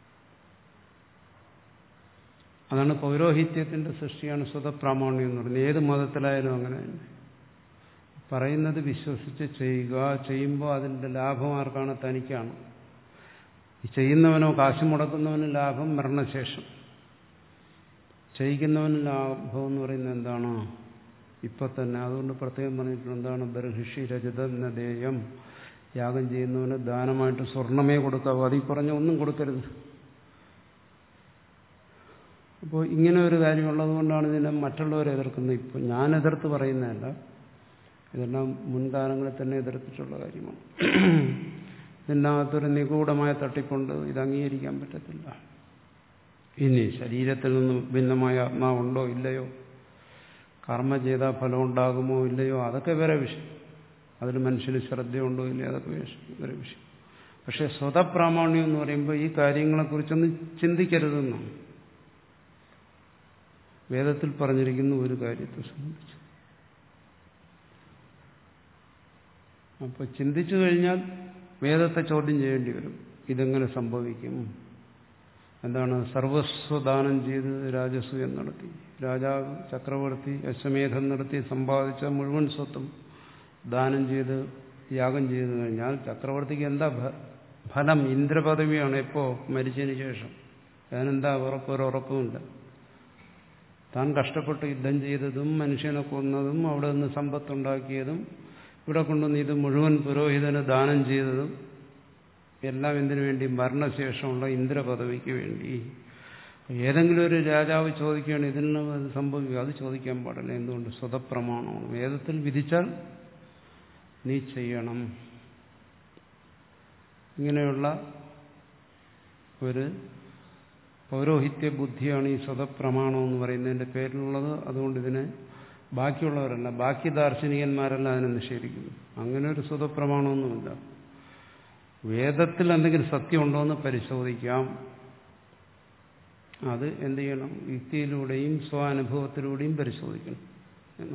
അതാണ് പൗരോഹിത്യത്തിന്റെ സൃഷ്ടിയാണ് സ്വതപ്രാമാണ്യം എന്ന് പറയുന്നത്. ഏത് മതത്തിലായാലും അങ്ങനെ തന്നെ പറയുന്നത് വിശ്വസിച്ച് ചെയ്യുക. ചെയ്യുമ്പോൾ അതിൻ്റെ ലാഭം ആർക്കാണ്? തനിക്കാണ്. ഈ ചെയ്യുന്നവനോ കാശ് മുടക്കുന്നവന് ലാഭം മരണശേഷം. ചെയ്യിക്കുന്നവന് ലാഭം എന്ന് പറയുന്നത് എന്താണ്? ഇപ്പം തന്നെ. അതുകൊണ്ട് പ്രത്യേകം പറഞ്ഞിട്ടുണ്ട് എന്താണ്? ബർഹിഷി രജതം നദേയം. യാഗം ചെയ്യുന്നവന് ദാനമായിട്ട് സ്വർണമേ കൊടുക്കാവൂ, അതിൽ കുറഞ്ഞ ഒന്നും കൊടുക്കരുത്. അപ്പോൾ ഇങ്ങനെ ഒരു കാര്യമുള്ളത് കൊണ്ടാണ് ഇതിനെ മറ്റുള്ളവരെ എതിർക്കുന്നത്. ഇപ്പോൾ ഞാൻ എതിർത്ത് പറയുന്നതല്ല, ഇതെല്ലാം മുൻകാലങ്ങളിൽ തന്നെ എതിർത്തിട്ടുള്ള കാര്യമാണ്. ഇതിനകത്തൊരു നിഗൂഢമായ തട്ടിപ്പുണ്ട്, ഇത് അംഗീകരിക്കാൻ പറ്റത്തില്ല. ഇനി ശരീരത്തിൽ നിന്ന് ഭിന്നമായ ആത്മാവുണ്ടോ ഇല്ലയോ, കർമ്മ ചെയ്താൽ ഫലം ഉണ്ടാകുമോ ഇല്ലയോ, അതൊക്കെ വേറെ വിഷയം. അതിൽ മനുഷ്യന് ശ്രദ്ധയുണ്ടോ ഇല്ലയോ, അതൊക്കെ വേറെ വിഷയം. പക്ഷെ സ്വതപ്രാമാണ്യം എന്ന് പറയുമ്പോൾ ഈ കാര്യങ്ങളെക്കുറിച്ചൊന്നും ചിന്തിക്കരുതെന്നാണ് വേദത്തിൽ പറഞ്ഞിരിക്കുന്ന ഒരു കാര്യത്തെ സംബന്ധിച്ച്. അപ്പോൾ ചിന്തിച്ചു കഴിഞ്ഞാൽ വേദത്തെ ചോദ്യം ചെയ്യേണ്ടി വരും. ഇതെങ്ങനെ സംഭവിക്കും? എന്താണ്? സർവസ്വദാനം ചെയ്ത് രാജസൂയം നടത്തി, രാജാവ് ചക്രവർത്തി അശ്വമേധം നടത്തി സമ്പാദിച്ച മുഴുവൻ സ്വത്തും ദാനം ചെയ്ത് യാഗം ചെയ്തു കഴിഞ്ഞാൽ ചക്രവർത്തിക്ക് എന്താ ഫലം? ഇന്ദ്രപദവിയാണ്. എപ്പോ? മരിച്ചതിന് ശേഷം. അതിനെന്താ ഉറപ്പ്? ഒരു ഉറപ്പുമില്ല. താൻ കഷ്ടപ്പെട്ട് യുദ്ധം ചെയ്തതും മനുഷ്യനെ കൊന്നതും അവിടെ നിന്ന് സമ്പത്തുണ്ടാക്കിയതും ഇവിടെ കൊണ്ടുവന്ന് ഇത് മുഴുവൻ പുരോഹിതന് ദാനം ചെയ്തതും എല്ലാം എന്തിനു വേണ്ടി? മരണശേഷമുള്ള ഇന്ദ്രപദവിക്ക് വേണ്ടി. ഏതെങ്കിലും ഒരു രാജാവ് ചോദിക്കുകയാണ് ഇതിൽ നിന്ന് അത് സംഭവിക്കുക, അത് ചോദിക്കാൻ പാടില്ല. എന്തുകൊണ്ട്? സ്വതപ്രമാണമാണ്. വേദത്തിൽ വിധിച്ചാൽ നീ ചെയ്യണം. ഇങ്ങനെയുള്ള ഒരു പൗരോഹിത്യ ബുദ്ധിയാണ് ഈ സ്വതപ്രമാണം എന്ന് പറയുന്നതിൻ്റെ പേരിലുള്ളത്. അതുകൊണ്ട് ഇതിനെ ബാക്കിയുള്ളവരല്ല, ബാക്കി ദാർശനികന്മാരല്ല അതിനെ നിഷേധിക്കുന്നു. അങ്ങനെ ഒരു സ്വതപ്രമാണമൊന്നുമില്ല. വേദത്തിൽ എന്തെങ്കിലും സത്യമുണ്ടോ എന്ന് പരിശോധിക്കാം. അത് എന്ത് ചെയ്യണം? യുക്തിയിലൂടെയും സ്വാനുഭവത്തിലൂടെയും പരിശോധിക്കണം എന്ന്.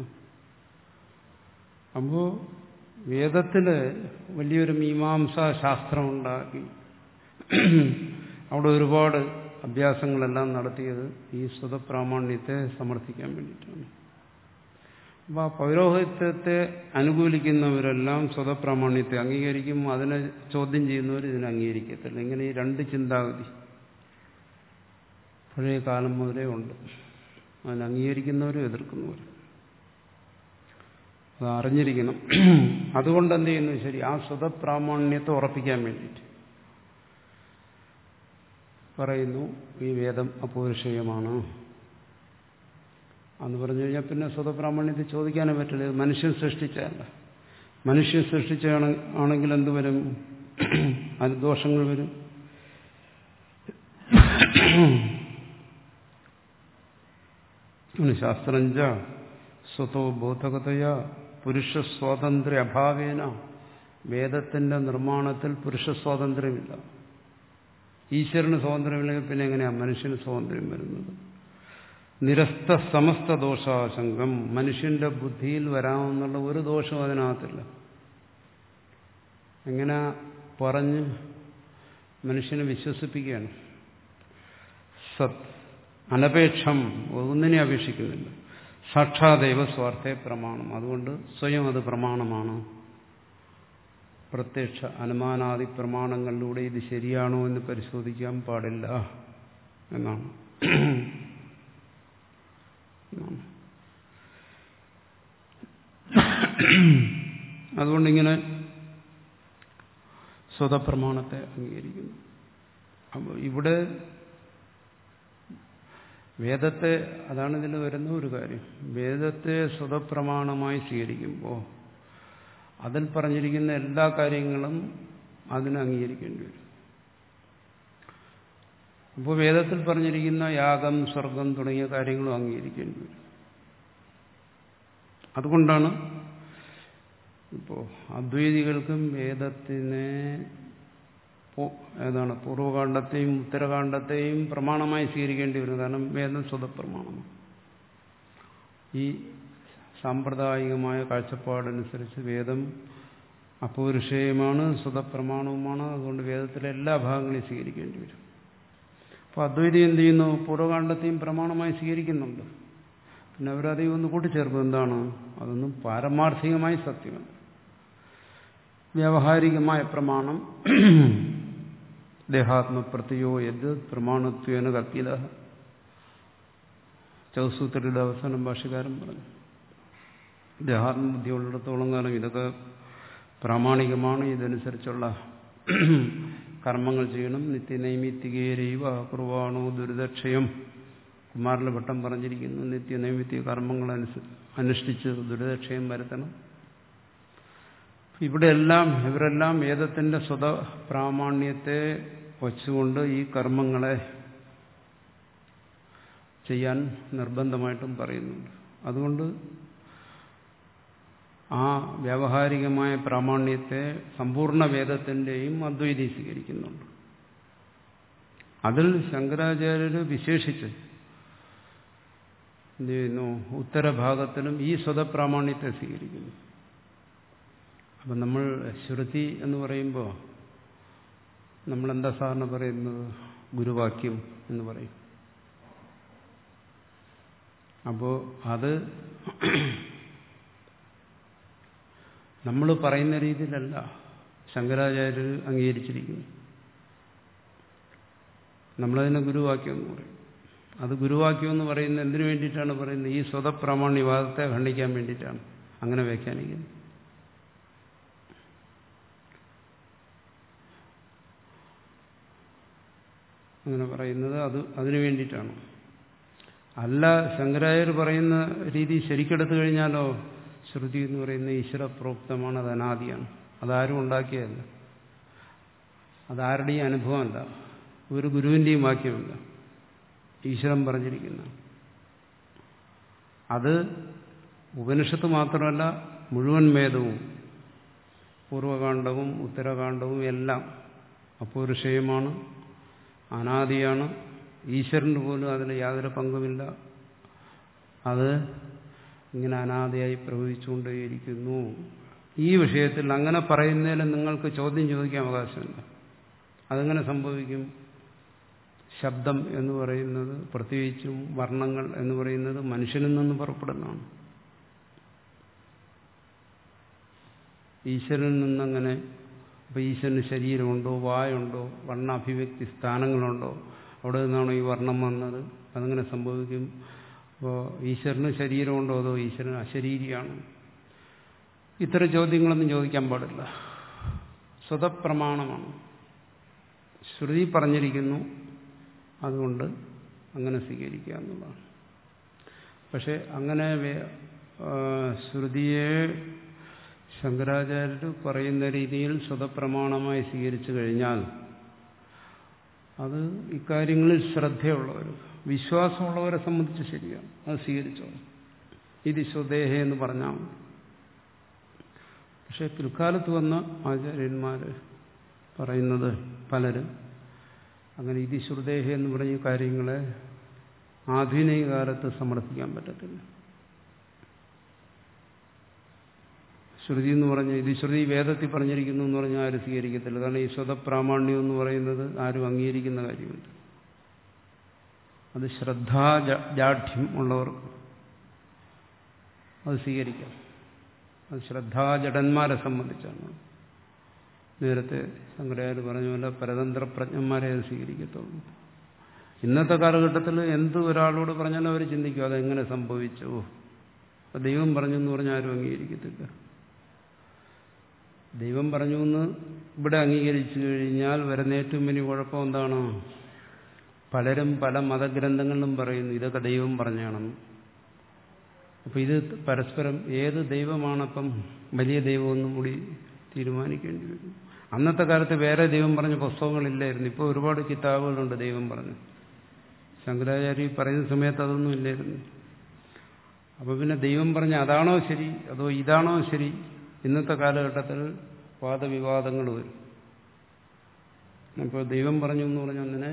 അപ്പോൾ വേദത്തിൽ വലിയൊരു മീമാംസാ ശാസ്ത്രമുണ്ടാക്കി അവിടെ ഒരുപാട് അഭ്യാസങ്ങളെല്ലാം നടത്തിയത് ഈ സ്വതപ്രാമാണ്യത്തെ സമർത്ഥിക്കാൻ വേണ്ടിയിട്ടാണ്. അപ്പോൾ ആ പൗരോഹിത്യത്തെ അനുകൂലിക്കുന്നവരെല്ലാം സ്വതപ്രാമാണ്യത്തെ അംഗീകരിക്കും, അതിനെ ചോദ്യം ചെയ്യുന്നവർ ഇതിനെ അംഗീകരിക്കത്തില്ല. ഇങ്ങനെ ഈ രണ്ട് ചിന്താഗതി പഴയ കാലം മുതലേ ഉണ്ട്. അതിനെ അംഗീകരിക്കുന്നവരും എതിർക്കുന്നവരും. അത് അറിഞ്ഞിരിക്കണം. അതുകൊണ്ട് എന്ത് ചെയ്യുന്നു? ശരി, ആ സ്വതപ്രാമാണ്യത്തെ ഉറപ്പിക്കാൻ വേണ്ടിയിട്ട് പറയുന്നു ഈ വേദം അപൗരുഷേയമാണ് എന്ന് പറഞ്ഞു കഴിഞ്ഞാൽ പിന്നെ സ്വതപ്രാമാണ്യത്തെ ചോദിക്കാനേ പറ്റില്ല. മനുഷ്യൻ സൃഷ്ടിച്ചതല്ല. മനുഷ്യൻ സൃഷ്ടിച്ചാണ് ആണെങ്കിൽ എന്ത് വരും? അതിന് ദോഷങ്ങൾ വരും. ശാസ്ത്രഞ്ച സ്വതോ ബോധകതയാ പുരുഷ സ്വാതന്ത്ര്യ അഭാവേന. വേദത്തിന്റെ നിർമ്മാണത്തിൽ പുരുഷ സ്വാതന്ത്ര്യമില്ല. ഈശ്വരന് സ്വാതന്ത്ര്യമില്ലെങ്കിൽ പിന്നെ എങ്ങനെയാണ് മനുഷ്യന് സ്വാതന്ത്ര്യം വരുന്നത്? നിരസ്ത സമസ്ത ദോഷാശങ്കം. മനുഷ്യന്റെ ബുദ്ധിയിൽ വരാമെന്നുള്ള ഒരു ദോഷവും അതിനകത്തില്ല. എങ്ങനെ പറഞ്ഞ് മനുഷ്യനെ വിശ്വസിപ്പിക്കുകയാണ്? സത് അനപേക്ഷം, ഒന്നിനെ അപേക്ഷിക്കുന്നില്ല. സാക്ഷാദൈവ സ്വാർത്ഥേ പ്രമാണം. അതുകൊണ്ട് സ്വയം അത് പ്രമാണമാണ്. പ്രത്യക്ഷ അനുമാനാദി പ്രമാണങ്ങളിലൂടെ ഇത് ശരിയാണോ എന്ന് പരിശോധിക്കാൻ പാടില്ല എന്നാണ്. അതുകൊണ്ടിങ്ങനെ സ്വതപ്രമാണത്തെ അംഗീകരിക്കുന്നു. അപ്പോൾ ഇവിടെ വേദത്തെ, അതാണ് ഇതിൽ വരുന്ന ഒരു കാര്യം, വേദത്തെ സ്വതപ്രമാണമായി സ്വീകരിക്കുമ്പോൾ അതിൽ പറഞ്ഞിരിക്കുന്ന എല്ലാ കാര്യങ്ങളും അതിനെ അംഗീകരിക്കേണ്ടി വരും. അപ്പോൾ വേദത്തിൽ പറഞ്ഞിരിക്കുന്ന യാഗം, സ്വർഗം തുടങ്ങിയ കാര്യങ്ങളും അംഗീകരിക്കേണ്ടി വരും. അതുകൊണ്ടാണ് ഇപ്പോൾ അദ്വൈതികൾക്കും വേദത്തിനെ ഏതാണ് പൂർവകാണ്ഡത്തെയും ഉത്തരകാണ്ഡത്തെയും പ്രമാണമായി സ്വീകരിക്കേണ്ടി വരും. കാരണം വേദം സ്വതപ്രമാണമാണ്. ഈ സാമ്പ്രദായികമായ കാഴ്ചപ്പാടനുസരിച്ച് വേദം അപൗരുഷേയമാണ്, സ്വതപ്രമാണവുമാണ്. അതുകൊണ്ട് വേദത്തിലെ എല്ലാ ഭാഗങ്ങളെയും സ്വീകരിക്കേണ്ടി വരും. അപ്പോൾ അദ്വൈതി എന്ത് ചെയ്യുന്നു? പൂർവകാണ്ഡത്തെയും പ്രമാണമായി സ്വീകരിക്കുന്നുണ്ട്. പിന്നെ അവരധികം ഒന്ന് കൂട്ടിച്ചേർക്കും. എന്താണ്? അതൊന്നും പാരമാർത്ഥികമായി സത്യമല്ല. വ്യാവഹാരികമായ പ്രമാണം ദേഹാത്മപ്രത്യോ യദ് പ്രമാണത്വേന കൽപ്പിത. ചൗസൂത്രിയുടെ അവസാനം ഭാഷ്യകാരൻ പറഞ്ഞു, ദേഹാത്മബുദ്ധി ഉള്ളിടത്തോളം കാലം ഇതൊക്കെ പ്രാമാണികമാണ്. ഇതനുസരിച്ചുള്ള കർമ്മങ്ങൾ ചെയ്യണം. നിത്യനൈമിത്തികേരൈവ കുർവാണോ ദുരിതക്ഷയം. കുമാരന്റെ ഭട്ടം പറഞ്ഞിരിക്കുന്നു, നിത്യനൈമിത്തിക കർമ്മങ്ങൾ അനുഷ്ഠിച്ച് ദുരിതക്ഷയം വരുത്തണം. ഇവിടെയെല്ലാം ഇവരെല്ലാം വേദത്തിന്റെ സ്വതപ്രാമാണ്യത്തെ വച്ചുകൊണ്ട് ഈ കർമ്മങ്ങളെ ചെയ്യാൻ നിർബന്ധമായിട്ടും പറയുന്നുണ്ട്. അതുകൊണ്ട് ആ വ്യാവഹാരികമായ പ്രാമാണ്യത്തെ സമ്പൂർണ്ണ വേദത്തിന്റെയും അദ്വൈതി സ്വീകരിക്കുന്നുണ്ട്. അതിൽ ശങ്കരാചാര്യര് വിശേഷിച്ച് എന്ത് ചെയ്യുന്നു? ഉത്തരഭാഗത്തിലും ഈ സ്വതപ്രാമാണ്യത്തെ സ്വീകരിക്കുന്നു. അപ്പം നമ്മൾ ശ്രുതി എന്ന് പറയുമ്പോൾ നമ്മളെന്താ സാധാരണ പറയുന്നത്? ഗുരുവാക്യം എന്ന് പറയും. അപ്പോൾ അത് നമ്മൾ പറയുന്ന രീതിയിലല്ല ശങ്കരാചാര്യർ അംഗീകരിച്ചിരിക്കുന്നു. നമ്മളതിനെ ഗുരുവാക്യം എന്ന് പറയും. അത് ഗുരുവാക്യം എന്ന് പറയുന്നത് എന്തിനു വേണ്ടിയിട്ടാണ് പറയുന്നത്? ഈ സ്വതപ്രാമാണ്യവാദത്തെ ഖണ്ഡിക്കാൻ വേണ്ടിയിട്ടാണ് അങ്ങനെ വ്യാഖ്യാനിക്കുന്നത്. അങ്ങനെ പറയുന്നത് അത് അതിനു വേണ്ടിയിട്ടാണ്. അല്ല, ശങ്കരാചാര്യർ പറയുന്ന രീതി ശരിക്കെടുത്തു കഴിഞ്ഞാലോ ശ്രുതി എന്ന് പറയുന്ന ഈശ്വരപ്രോക്തമാണ്, അത് അനാദിയാണ്, അതാരും ഉണ്ടാക്കിയതല്ല, അതാരുടെയും അനുഭവമല്ല, ഒരു ഗുരുവിൻ്റെയും വാക്യമല്ല, ഈശ്വരൻ പറഞ്ഞിരിക്കുന്ന. അത് ഉപനിഷത്ത് മാത്രമല്ല, മുഴുവൻ വേദവും പൂർവകാണ്ഡവും ഉത്തരകാണ്ഡവും എല്ലാം അപൗരുഷേയമാണ്, അനാദിയാണ്. ഈശ്വരന് പോലും അതിൽ യാതൊരു പങ്കുമില്ല. അത് ഇങ്ങനെ അനാദിയായി പ്രവഹിച്ചുകൊണ്ടേയിരിക്കുന്നു. ഈ വിഷയത്തിൽ അങ്ങനെ പറയുന്നതിൽ നിങ്ങൾക്ക് ചോദ്യം ചോദിക്കാൻ അവകാശമില്ല. അതെങ്ങനെ സംഭവിക്കും? ശബ്ദം എന്ന് പറയുന്നത്, പ്രത്യേകിച്ചും വർണ്ണങ്ങൾ എന്ന് പറയുന്നത് മനുഷ്യനിൽ നിന്ന് പുറപ്പെടുന്നതാണ്. ഈശ്വരനിൽ നിന്നങ്ങനെ, അപ്പോൾ ഈശ്വരന് ശരീരമുണ്ടോ, വായുണ്ടോ, വർണ്ണാഭിവ്യക്തി സ്ഥാനങ്ങളുണ്ടോ? അവിടെ നിന്നാണോ ഈ വർണ്ണം വന്നത്? അതങ്ങനെ സംഭവിക്കും. അപ്പോൾ ഈശ്വരന് ശരീരമുണ്ടോ, അതോ ഈശ്വരൻ അശരീരിയാണ്? ഇത്തരം ചോദ്യങ്ങളൊന്നും ചോദിക്കാൻ പാടില്ല. സ്വതപ്രമാണമാണ്. ശ്രുതി പറഞ്ഞിരിക്കുന്നു, അതുകൊണ്ട് അങ്ങനെ സ്വീകരിക്കുക എന്നുള്ളതാണ്. പക്ഷെ അങ്ങനെ ശ്രുതിയെ ശങ്കരാചാര്യർ പറയുന്ന രീതിയിൽ സ്വതപ്രമാണമായി സ്വീകരിച്ചു കഴിഞ്ഞാൽ അത് ഇക്കാര്യങ്ങളിൽ ശ്രദ്ധയുള്ളവർ, വിശ്വാസമുള്ളവരെ സംബന്ധിച്ച് ശരിയാണ്, അത് സ്വീകരിച്ചോളൂ. ഇത് ശ്രുതേഹ എന്ന് പറഞ്ഞാൽ. പക്ഷെ പിൽക്കാലത്ത് വന്ന ആചാര്യന്മാർ പറയുന്നത് പലരും അങ്ങനെ ഇത് ശ്രുതേഹ എന്ന് പറഞ്ഞ കാര്യങ്ങളെ ആധുനിക കാലത്ത് സമർത്ഥിക്കാൻ പറ്റത്തില്ല. ശ്രുതി എന്ന് പറഞ്ഞ് ഇത് ശ്രുതി വേദത്തിൽ പറഞ്ഞിരിക്കുന്നു എന്ന് പറഞ്ഞാൽ ആരും സ്വീകരിക്കത്തില്ല. കാരണം ഈ സ്വതപ്രാമാണ്യം എന്ന് പറയുന്നത് ആരും അംഗീകരിക്കുന്ന കാര്യമുണ്ട്. അത് ശ്രദ്ധാജാഠ്യം ഉള്ളവർക്ക് അത് സ്വീകരിക്കാം. അത് ശ്രദ്ധാജടന്മാരെ സംബന്ധിച്ചാണ്. നേരത്തെ ശങ്കരാചാര്യർ പറഞ്ഞ പോലെ പരതന്ത്ര പ്രജ്ഞന്മാരെ അത് സ്വീകരിക്കത്തുള്ളൂ. ഇന്നത്തെ കാലഘട്ടത്തിൽ എന്ത് ഒരാളോട് പറഞ്ഞാലും അവർ ചിന്തിക്കും അതെങ്ങനെ സംഭവിച്ചു, ദൈവം പറഞ്ഞു എന്ന് പറഞ്ഞാൽ ആരും അംഗീകരിക്കത്തില്ല. ദൈവം പറഞ്ഞു എന്ന് ഇവിടെ അംഗീകരിച്ചു കഴിഞ്ഞാൽ വരുന്ന ഏറ്റവും വലിയ കുഴപ്പം എന്താണ്? പലരും പല മതഗ്രന്ഥങ്ങളിലും പറയുന്നു ഇതൊക്കെ ദൈവം പറഞ്ഞാണെന്ന്. അപ്പം ഇത് പരസ്പരം ഏത് ദൈവമാണപ്പം വലിയ ദൈവമൊന്നും കൂടി തീരുമാനിക്കേണ്ടി വരും. അന്നത്തെ കാലത്ത് വേറെ ദൈവം പറഞ്ഞ പുസ്തകങ്ങളില്ലായിരുന്നു. ഇപ്പോൾ ഒരുപാട് കിതാബുകളുണ്ട് ദൈവം പറഞ്ഞു. ശങ്കരാചാര്യ പറയുന്ന സമയത്ത് അതൊന്നും ഇല്ലായിരുന്നു. അപ്പോൾ പിന്നെ ദൈവം പറഞ്ഞ അതാണോ ശരി അതോ ഇതാണോ ശരി? ഇന്നത്തെ കാലഘട്ടത്തിൽ വാദവിവാദങ്ങൾ വരും. അപ്പോൾ ദൈവം പറഞ്ഞു എന്ന് പറഞ്ഞാൽ അങ്ങനെ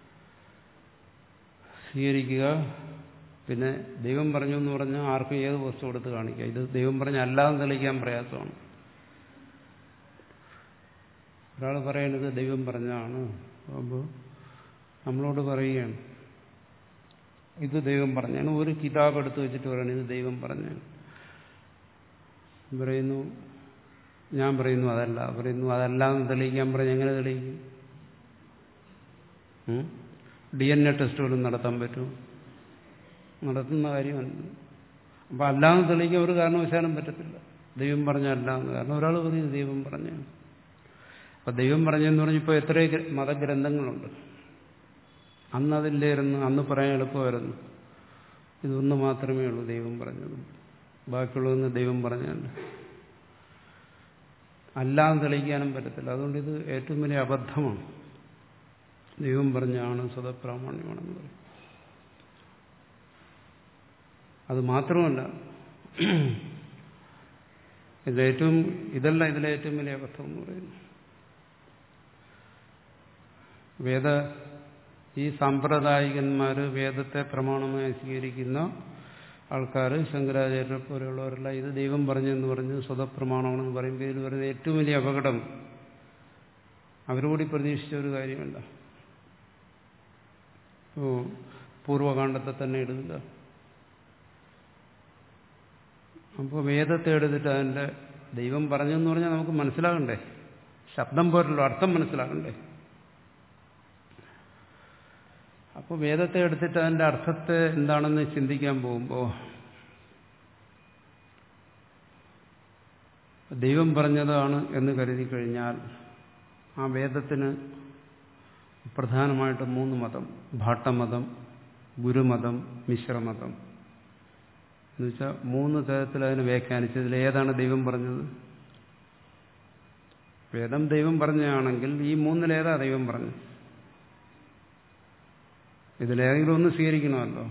സ്വീകരിക്കുക. പിന്നെ ദൈവം പറഞ്ഞു എന്ന് പറഞ്ഞാൽ ആർക്കും ഏത് വസ്തു കൊടുത്ത് കാണിക്കുക. ഇത് ദൈവം പറഞ്ഞ അല്ലാതെ തെളിയിക്കാൻ പ്രയാസമാണ്. ഒരാൾ പറയുന്നത് ദൈവം പറഞ്ഞാണ്, അപ്പോൾ നമ്മളോട് പറയുകയാണ് ഇത് ദൈവം പറഞ്ഞാണ്. ഒരു കിതാബ് എടുത്ത് വെച്ചിട്ട് പറയണം ഇത് ദൈവം പറഞ്ഞാണ്. പറയുന്നു ഞാൻ പറയുന്നു അതല്ല, പറയുന്നു അതല്ല എന്ന് തെളിയിക്കാൻ പറഞ്ഞ് എങ്ങനെ തെളിയിക്കും? ഡി എൻ എ ടെസ്റ്റ് പോലും നടത്താൻ പറ്റുമോ? നടത്തുന്ന കാര്യമല്ല. അപ്പം അല്ലാന്ന് തെളിയിക്കാൻ ഒരു കാരണവശാലും പറ്റത്തില്ല. ദൈവം പറഞ്ഞല്ലാന്ന്. കാരണം ഒരാൾ പറയുന്നത് ദൈവം പറഞ്ഞാണ്. അപ്പം ദൈവം പറഞ്ഞെന്ന് പറഞ്ഞപ്പോൾ എത്രയോ മതഗ്രന്ഥങ്ങളുണ്ട്. അന്ന് അതില്ലായിരുന്നു, അന്ന് പറയാൻ എളുപ്പമായിരുന്നു. ഇതൊന്ന് മാത്രമേ ഉള്ളൂ ദൈവം പറഞ്ഞത്, ബാക്കിയുള്ളതൊന്നും ദൈവം പറഞ്ഞല്ല. അല്ലാന്ന് തെളിയിക്കാനും പറ്റത്തില്ല. അതുകൊണ്ട് ഇത് ഏറ്റവും വലിയ അബദ്ധമാണ്. ദൈവം പറഞ്ഞാണ് സ്വതപ്രാമാണ്യമാണെന്ന് പറയും. അത് മാത്രമല്ല, ഇതിലേറ്റവും ഇതല്ല ഇതിലെ ഏറ്റവും വലിയ അബദ്ധം എന്ന് പറയുന്നു. വേദ ഈ സാമ്പ്രദായികന്മാർ വേദത്തെ പ്രമാണമായി സ്വീകരിക്കുന്ന ആൾക്കാർ ശങ്കരാചാര്യരെ പോലെയുള്ളവരെല്ലാം ഇത് ദൈവം പറഞ്ഞെന്ന് പറഞ്ഞ് സ്വതപ്രമാണമാണെന്ന് പറയുമ്പോൾ ഇതിൽ വരുന്ന ഏറ്റവും വലിയ അപകടം അവരോട് പ്രതീക്ഷിച്ച ഒരു കാര്യമല്ല. ഇപ്പോൾ പൂർവകാണ്ഡത്തെ തന്നെ എടുക്കുക. അപ്പോൾ വേദത്തെ എടുത്തിട്ട് അതിൻ്റെ ദൈവം പറഞ്ഞെന്ന് പറഞ്ഞാൽ നമുക്ക് മനസ്സിലാകണ്ടേ? ശബ്ദം പോരല്ലോ, അർത്ഥം മനസ്സിലാകണ്ടേ? അപ്പോൾ വേദത്തെ എടുത്തിട്ട് അതിൻ്റെ അർത്ഥത്തെ എന്താണെന്ന് ചിന്തിക്കാൻ പോകുമ്പോൾ ദൈവം പറഞ്ഞതാണ് എന്ന് കരുതി കഴിഞ്ഞാൽ ആ വേദത്തിന് പ്രധാനമായിട്ട് മൂന്ന് മതം: ഭാട്ടമതം, ഗുരുമതം, മിശ്രമതം. എന്നുവെച്ചാൽ മൂന്ന് തരത്തിൽ അതിനെ വ്യാഖ്യാനിച്ചതിൽ ഏതാണ് ദൈവം പറഞ്ഞത്? വേദം ദൈവം പറഞ്ഞതാണെങ്കിൽ ഈ മൂന്നിലേതാ ദൈവം പറഞ്ഞു? ഇതിലേതെങ്കിലും ഒന്ന് സ്വീകരിക്കണമല്ലോ.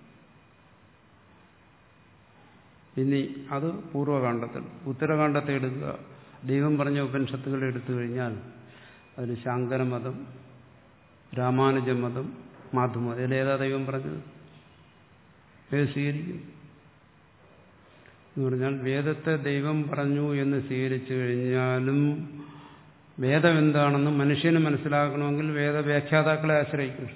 ഇനി അത് പൂർവകാണ്ഡത്തിൽ. ഉത്തരകാണ്ഡത്തെ എടുക്കുക. ദൈവം പറഞ്ഞ ഉപനിഷത്തുകൾ എടുത്തു കഴിഞ്ഞാൽ അതിൽ ശാങ്കരമതം, രാമാനുജമതം, മാധവമതം. ഇതിലേതാ ദൈവം പറഞ്ഞത്? ഏത് സ്വീകരിക്കും എന്ന് പറഞ്ഞാൽ വേദത്തെ ദൈവം പറഞ്ഞു എന്ന് സ്വീകരിച്ചു കഴിഞ്ഞാലും വേദം എന്താണെന്ന് മനുഷ്യന് മനസ്സിലാക്കണമെങ്കിൽ വേദവ്യാഖ്യാതാക്കളെ ആശ്രയിക്കണം.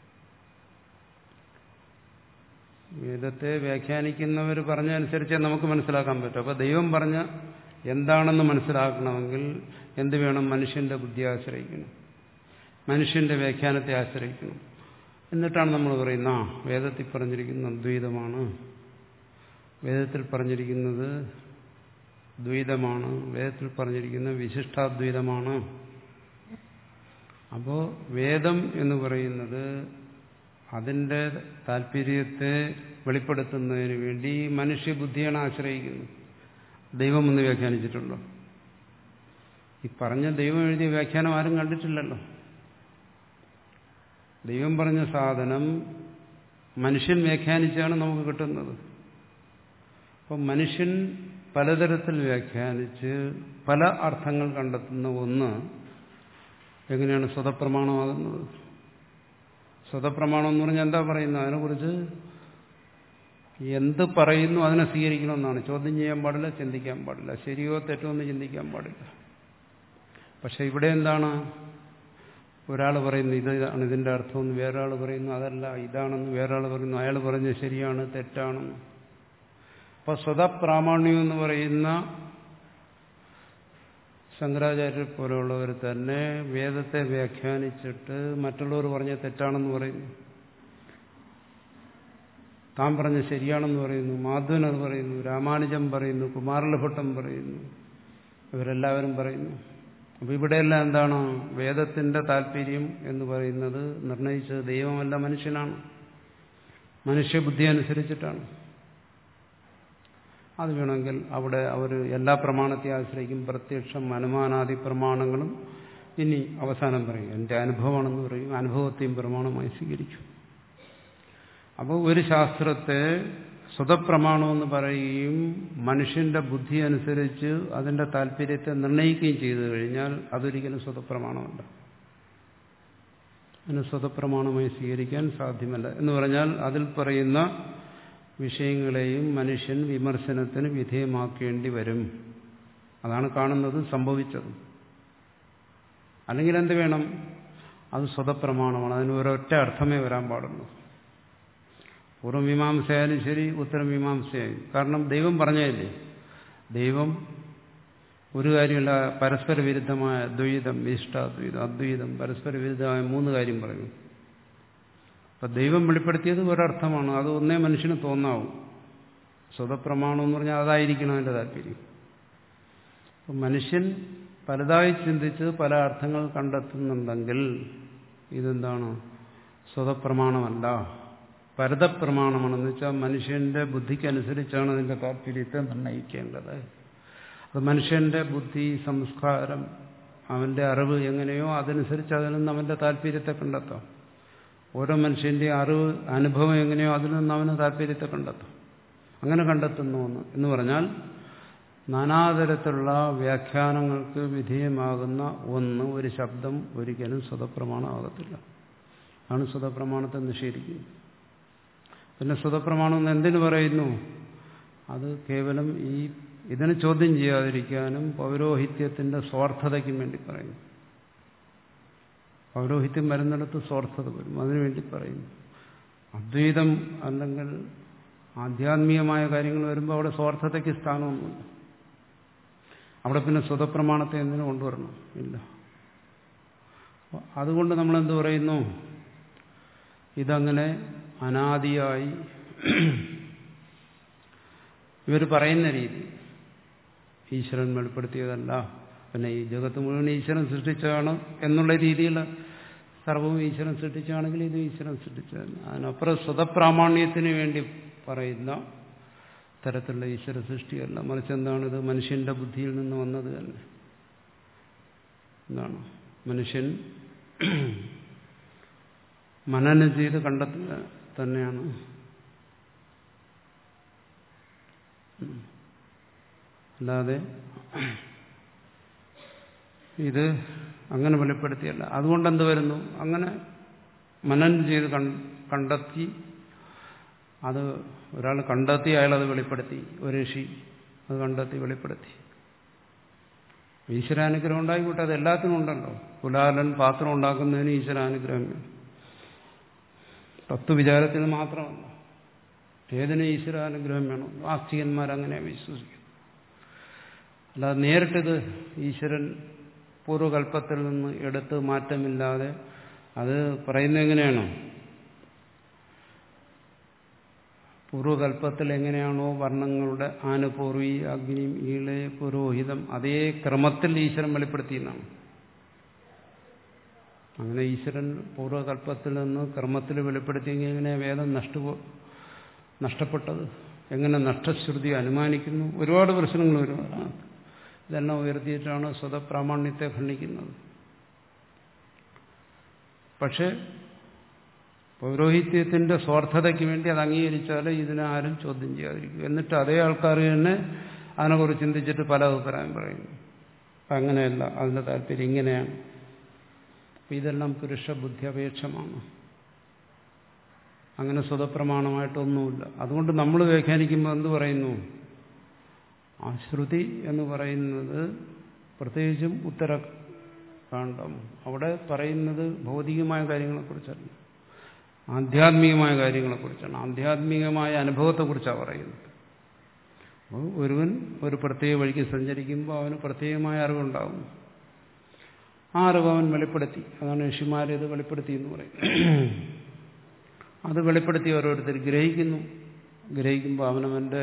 വേദത്തെ വ്യാഖ്യാനിക്കുന്നവർ പറഞ്ഞനുസരിച്ചേ നമുക്ക് മനസ്സിലാക്കാൻ പറ്റും. അപ്പോൾ ദൈവം പറഞ്ഞ എന്താണെന്ന് മനസ്സിലാക്കണമെങ്കിൽ എന്ത് വേണം? മനുഷ്യന്റെ ബുദ്ധി ആശ്രയിക്കണം, മനുഷ്യന്റെ വ്യാഖ്യാനത്തെ ആശ്രയിക്കണം. എന്നിട്ടാണ് നമ്മൾ പറയുന്ന ആ വേദത്തിൽ പറഞ്ഞിരിക്കുന്ന അദ്വൈതമാണ്, വേദത്തിൽ പറഞ്ഞിരിക്കുന്നത് ദ്വൈതമാണ്, വേദത്തിൽ പറഞ്ഞിരിക്കുന്ന വിശിഷ്ടാദ്വൈതമാണ്. അപ്പോൾ വേദം എന്ന് പറയുന്നത് അതിൻ്റെ താല്പര്യത്തെ വെളിപ്പെടുത്തുന്നതിന് വേണ്ടി മനുഷ്യബുദ്ധിയാണ് ആശ്രയിക്കുന്നത്. ദൈവം എന്ന് വ്യാഖ്യാനിച്ചിട്ടുണ്ടോ? ഈ പറഞ്ഞ ദൈവം എഴുതിയ വ്യാഖ്യാനം ആരും കണ്ടിട്ടില്ലല്ലോ. ദൈവം പറഞ്ഞ സാധനം മനുഷ്യൻ വ്യാഖ്യാനിച്ചാണ് നമുക്ക് കിട്ടുന്നത്. അപ്പം മനുഷ്യൻ പലതരത്തിൽ വ്യാഖ്യാനിച്ച് പല അർത്ഥങ്ങൾ കണ്ടെത്തുന്ന ഒന്ന് എങ്ങനെയാണ് സ്വതപ്രമാണമാകുന്നത്? സ്വതപ്രമാണം എന്ന് പറഞ്ഞാൽ എന്താ പറയുന്നത്? അതിനെക്കുറിച്ച് എന്ത് പറയുന്നു അതിനെ സ്വീകരിക്കണമെന്നാണ്. ചോദ്യം ചെയ്യാൻ പാടില്ല, ചിന്തിക്കാൻ പാടില്ല, ശരിയോ തെറ്റോ എന്ന് ചിന്തിക്കാൻ പാടില്ല. പക്ഷെ ഇവിടെ എന്താണ്? ഒരാൾ പറയുന്നു ഇതാണ് ഇതിൻ്റെ അർത്ഥമെന്ന്, വേറൊരാൾ പറയുന്നു അതല്ല ഇതാണെന്ന്, വേറൊരാൾ പറയുന്നു അയാൾ പറഞ്ഞത് ശരിയാണ് തെറ്റാണെന്ന്. അപ്പോൾ സ്വതപ്രാമാണ്യം എന്ന് പറയുന്ന ശങ്കരാചാര്യരെ പോലെയുള്ളവർ തന്നെ വേദത്തെ വ്യാഖ്യാനിച്ചിട്ട് മറ്റുള്ളവർ പറഞ്ഞ തെറ്റാണെന്ന് പറയുന്നു, താൻ പറഞ്ഞ ശരിയാണെന്ന് പറയുന്നു, മാധവൻ അത് പറയുന്നു, രാമാനുജൻ പറയുന്നു, കുമാരലഭട്ടൻ പറയുന്നു, ഇവരെല്ലാവരും പറയുന്നു. അപ്പോൾ ഇവിടെയെല്ലാം എന്താണ്? വേദത്തിന്റെ താല്പര്യം എന്ന് പറയുന്നത് നിർണയിച്ചത് ദൈവമല്ല, മനുഷ്യനാണ്. മനുഷ്യബുദ്ധി അനുസരിച്ചിട്ടാണ്. അത് വേണമെങ്കിൽ അവിടെ അവർ എല്ലാ പ്രമാണത്തെ ആശ്രയിക്കും. പ്രത്യക്ഷം, അനുമാനാദി പ്രമാണങ്ങളും. ഇനി അവസാനം പറയും എൻ്റെ അനുഭവമാണെന്ന് പറയും, അനുഭവത്തെയും പ്രമാണമായി സ്വീകരിക്കും. അപ്പോൾ ഒരു ശാസ്ത്രത്തെ സ്വതപ്രമാണമെന്ന് പറയുകയും മനുഷ്യന്റെ ബുദ്ധി അനുസരിച്ച് അതിന്റെ താല്പര്യത്തെ നിർണയിക്കുകയും ചെയ്തു കഴിഞ്ഞാൽ അതൊരിക്കലും സ്വതപ്രമാണമല്ല. അതിന് സ്വതപ്രമാണമായി സ്വീകരിക്കാൻ സാധ്യമല്ല. എന്ന് പറഞ്ഞാൽ അതിൽ പറയുന്ന വിഷയങ്ങളെയും മനുഷ്യൻ വിമർശനത്തിന് വിധേയമാക്കേണ്ടി വരും. അതാണ് കാണുന്നത്, സംഭവിച്ചത്. അല്ലെങ്കിൽ എന്ത് വേണം? അത് സ്വതപ്രമാണമാണ്, അതിന് ഒരൊറ്റ അർത്ഥമേ വരാൻ പാടുള്ളൂ. പൂർവ്വമീമാംസയായാലും ശരി, ഉത്തരമീമാംസയായാലും. കാരണം ദൈവം പറഞ്ഞതല്ലേ. ദൈവം ഒരു കാര്യമല്ല, പരസ്പര വിരുദ്ധമായ ദ്വൈതം, ഇഷ്ടാദ്വൈതം, അദ്വൈതം, പരസ്പര വിരുദ്ധമായ മൂന്ന് കാര്യം പറയുന്നു. അപ്പം ദൈവം വെളിപ്പെടുത്തിയത് ഒരർത്ഥമാണ്, അത് ഒന്നേ മനുഷ്യന് തോന്നാവും. സ്വതപ്രമാണം എന്ന് പറഞ്ഞാൽ അതായിരിക്കണം അതിൻ്റെ താല്പര്യം. അപ്പം മനുഷ്യൻ പലതായി ചിന്തിച്ച് പല അർത്ഥങ്ങൾ കണ്ടെത്തുന്നുണ്ടെങ്കിൽ ഇതെന്താണ്? സ്വതപ്രമാണമല്ല, പരതപ്രമാണമാണെന്ന് വെച്ചാൽ മനുഷ്യന്റെ ബുദ്ധിക്കനുസരിച്ചാണ് അതിന്റെ താല്പര്യത്തെ നിർണ്ണയിക്കേണ്ടത്. അത് മനുഷ്യന്റെ ബുദ്ധി, സംസ്കാരം, അവന്റെ അറിവ് എങ്ങനെയോ അതനുസരിച്ച് അതിൽ നിന്ന് അവന്റെ താല്പര്യത്തെ കണ്ടെത്താം. ഓരോ മനുഷ്യന്റെ അറിവ്, അനുഭവം എങ്ങനെയോ അതിൽ നിന്ന് അവന് താല്പര്യത്തെ കണ്ടെത്താം. അങ്ങനെ കണ്ടെത്തുന്നു എന്ന് പറഞ്ഞാൽ നാനാതരത്തിലുള്ള വ്യാഖ്യാനങ്ങൾക്ക് വിധേയമാകുന്ന ഒന്ന്, ഒരു ശബ്ദം ഒരിക്കലും സ്വതപ്രമാണമാകത്തില്ല. ആണ് സ്വതപ്രമാണത്തെ നിഷേധിക്കുന്നത്. പിന്നെ സ്വതപ്രമാണം എന്ന് എന്തിനു പറയുന്നു? അത് കേവലം ഈ ഇതിനെ ചോദ്യം ചെയ്യാതിരിക്കാനും പൗരോഹിത്യത്തിന്റെ സ്വാർത്ഥതയ്ക്കും വേണ്ടി പറയുന്നു. പൗരോഹിത്യം വരുന്നിടത്ത് സ്വാർത്ഥത വരും, അതിനുവേണ്ടി പറയുന്നു. അദ്വൈതം അല്ലെങ്കിൽ ആധ്യാത്മികമായ കാര്യങ്ങൾ വരുമ്പോൾ അവിടെ സ്വാർത്ഥതയ്ക്ക് സ്ഥാനമൊന്നുമില്ല. അവിടെ പിന്നെ സ്വതപ്രമാണത്തെ എന്തിനു കൊണ്ടുവരണം? ഇല്ല. അതുകൊണ്ട് നമ്മളെന്ത് പറയുന്നു? ഇതങ്ങനെ അനാദിയായി ഇവർ പറയുന്ന രീതി ഈശ്വരൻ വെളിപ്പെടുത്തിയതല്ല, പിന്നെ ഈ ജഗത്ത് മുഴുവൻ ഈശ്വരൻ സൃഷ്ടിച്ചതാണ് എന്നുള്ള രീതിയിൽ സർവവും ഈശ്വരൻ സൃഷ്ടിച്ചാണെങ്കിൽ ഇത് ഈശ്വരൻ സൃഷ്ടിച്ചതല്ല. അതിനപ്പുറം സ്വതപ്രാമാണ്യത്തിന് വേണ്ടി പറയുന്ന തരത്തിലുള്ള ഈശ്വര സൃഷ്ടിയല്ല, മറിച്ച് എന്താണ്? ഇത് മനുഷ്യന്റെ ബുദ്ധിയിൽ നിന്ന് വന്നത് തന്നെ. എന്താണ്? മനുഷ്യൻ മനനം ചെയ്ത് കണ്ടെത്തുക തന്നെയാണ്. അല്ലാതെ ഇത് അങ്ങനെ വെളിപ്പെടുത്തിയല്ല. അതുകൊണ്ടെന്ത് വരുന്നു? അങ്ങനെ മനനം ചെയ്ത് കണ്ടെത്തി, അത് ഒരാൾ കണ്ടെത്തി, അയാളത് വെളിപ്പെടുത്തി. ഒരു ഋഷി അത് കണ്ടെത്തി വെളിപ്പെടുത്തി. ഈശ്വരാനുഗ്രഹം ഉണ്ടായിക്കോട്ടെ, അത് എല്ലാത്തിനും ഉണ്ടല്ലോ. കുലാലൻ പാത്രം ഉണ്ടാക്കുന്നതിന് ഈശ്വരാനുഗ്രഹം വേണം. തത്വവിചാരത്തിന് മാത്രമല്ല, ഏതിനും ഈശ്വരാനുഗ്രഹം വേണം. ആസ്തികന്മാരങ്ങനെ വിശ്വസിക്കും. അല്ലാതെ നേരിട്ടിത് ഈശ്വരൻ പൂർവ്വകൽപ്പത്തിൽ നിന്ന് എടുത്ത് മാറ്റമില്ലാതെ അത് പറയുന്നത് എങ്ങനെയാണോ? പൂർവ്വകൽപ്പത്തിൽ എങ്ങനെയാണോ വർണ്ണങ്ങളുടെ ആനുപൂർവി അഗ്നിയും ഈളെ പുരോഹിതം അതേ ക്രമത്തിൽ ഈശ്വരൻ വെളിപ്പെടുത്തിയെന്നാണ്. അങ്ങനെ ഈശ്വരൻ പൂർവ്വകൽപ്പത്തിൽ നിന്ന് ക്രമത്തിൽ വെളിപ്പെടുത്തിയെങ്കിൽ എങ്ങനെ വേദം നഷ്ട നഷ്ടപ്പെട്ടത്, എങ്ങനെ നഷ്ടശ്രുതി അനുമാനിക്കുന്നു, ഒരുപാട് പ്രശ്നങ്ങൾ വരും. ഇതെല്ലാം ഉയർത്തിയിട്ടാണ് സ്വതപ്രാമാണ്യത്തെ ഖണ്ഡിക്കുന്നത്. പക്ഷെ പൗരോഹിത്യത്തിന്റെ സ്വാർത്ഥതയ്ക്ക് വേണ്ടി അത് അംഗീകരിച്ചാൽ ഇതിനെ ആരും ചോദ്യം ചെയ്യാതിരിക്കും. എന്നിട്ട് അതേ ആൾക്കാർ തന്നെ അതിനെക്കുറിച്ച് ചിന്തിച്ചിട്ട് പല അഭിപ്രായം പറയുന്നു. അങ്ങനെയല്ല, അതിന്റെ താല്പര്യം ഇങ്ങനെയാണ്. ഇതെല്ലാം പുരുഷ ബുദ്ധ്യപേക്ഷമാണ്. അങ്ങനെ സ്വതപ്രമാണമായിട്ടൊന്നുമില്ല. അതുകൊണ്ട് നമ്മൾ വ്യാഖ്യാനിക്കുമ്പോൾ എന്ത് പറയുന്നു? ആ ശ്രുതി എന്ന് പറയുന്നത് പ്രത്യേകിച്ചും ഉത്തരകാണ്ഡം അവിടെ പറയുന്നത് ഭൗതികമായ കാര്യങ്ങളെക്കുറിച്ചല്ല, ആധ്യാത്മികമായ കാര്യങ്ങളെക്കുറിച്ചാണ്. ആധ്യാത്മികമായ അനുഭവത്തെക്കുറിച്ചാണ് പറയുന്നത്. അപ്പോൾ ഒരുവൻ ഒരു പ്രത്യേക വഴിക്ക് സഞ്ചരിക്കുമ്പോൾ അവന് പ്രത്യേകമായ അറിവുണ്ടാകും. ആ അറിവ് അവൻ വെളിപ്പെടുത്തി. അതാണ് ഋഷിമാരത് വെളിപ്പെടുത്തി എന്ന് പറയും. അത് വെളിപ്പെടുത്തി ഓരോരുത്തർ ഗ്രഹിക്കുന്നു. ഗ്രഹിക്കുമ്പോൾ അവനവൻ്റെ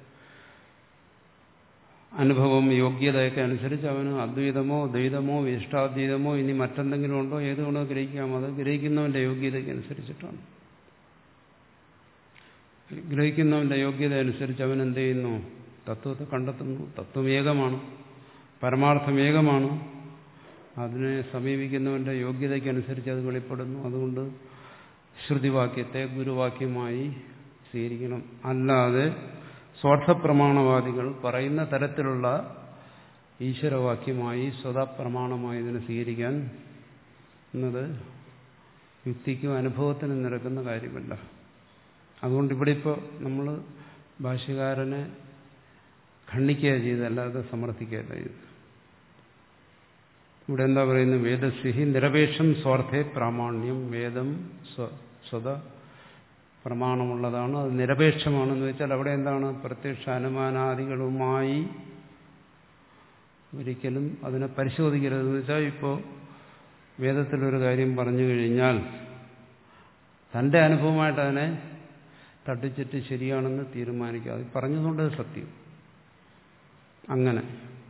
അനുഭവം യോഗ്യതയൊക്കെ അനുസരിച്ച് അവന് അദ്വൈതമോ ദ്വൈതമോ വിശിഷ്ടാദ്വൈതമോ ഇനി മറ്റെന്തെങ്കിലും ഉണ്ടോ ഏത് വേണോ ഗ്രഹിക്കാം. അത് ഗ്രഹിക്കുന്നവന്റെ യോഗ്യതയ്ക്ക് അനുസരിച്ചിട്ടാണ്. ഗ്രഹിക്കുന്നവന്റെ യോഗ്യത അനുസരിച്ച് അവൻ എന്ത് ചെയ്യുന്നു? തത്വത്തെ കണ്ടെത്തുന്നു. തത്വം ഏകമാണ്, പരമാർത്ഥം ഏകമാണ്. അതിനെ സമീപിക്കുന്നവന്റെ യോഗ്യതയ്ക്കനുസരിച്ച് അത് വെളിപ്പെടുന്നു. അതുകൊണ്ട് ശ്രുതിവാക്യത്തെ ഗുരുവാക്യമായി സ്വീകരിക്കണം. അല്ലാതെ സ്വാർത്ഥപ്രമാണവാദികൾ പറയുന്ന തരത്തിലുള്ള ഈശ്വരവാക്യമായി സ്വതപ്രമാണമായി ഇതിനെ സ്വീകരിക്കാൻ എന്നത് യുക്തിക്കും അനുഭവത്തിനും നിരക്കുന്ന കാര്യമല്ല. അതുകൊണ്ട് ഇവിടെ ഇപ്പോൾ നമ്മൾ ഭാഷ്യകാരനെ ഖണ്ഡിക്കുക ചെയ്ത്, അല്ലാതെ സമർത്ഥിക്കുകയല്ല ചെയ്ത്. ഇവിടെ എന്താ പറയുന്നത്? വേദസ്യഹി നിരപേക്ഷം സ്വാർത്ഥേ പ്രാമാണ്യം. വേദം സ്വത പ്രമാണമുള്ളതാണ്, അത് നിരപേക്ഷമാണെന്ന് വെച്ചാൽ അവിടെ എന്താണ്? പ്രത്യക്ഷ അനുമാനാദികളുമായി ഒരിക്കലും അതിനെ പരിശോധിക്കരുതെന്ന് വെച്ചാൽ, ഇപ്പോൾ വേദത്തിലൊരു കാര്യം പറഞ്ഞു കഴിഞ്ഞാൽ തൻ്റെ അനുഭവമായിട്ട് അതിനെ തട്ടിച്ചിട്ട് ശരിയാണെന്ന് തീരുമാനിക്കുക. അത് പറഞ്ഞതുകൊണ്ട് അത് സത്യം. അങ്ങനെ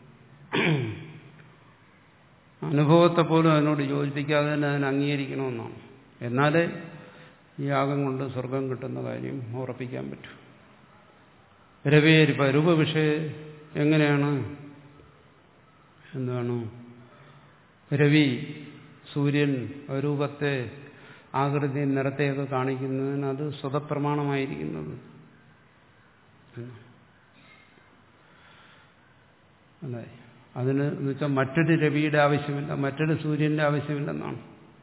അനുഭവത്തെ പോലും അതിനോട് യോജിപ്പിക്കാതെ തന്നെ അതിനെ അംഗീകരിക്കണമെന്നാണ്. എന്നാലേ ഈ യാഗം കൊണ്ട് സ്വർഗം കിട്ടുന്ന കാര്യം ഉറപ്പിക്കാൻ പറ്റും. രവേരിപ്പ രൂപവിഷയ എങ്ങനെയാണ്? എന്താണ്? രവി സൂര്യൻ രൂപത്തെ ആകൃതി നിറത്തെയൊക്കെ കാണിക്കുന്നതിന് അത് സ്വതപ്രമാണമായിരിക്കുന്നത് അല്ലേ? അതിന് എന്ന് വെച്ചാൽ മറ്റൊരു രവിയുടെ ആവശ്യമില്ല, മറ്റൊരു സൂര്യന്റെ ആവശ്യമില്ലെന്നാണ്.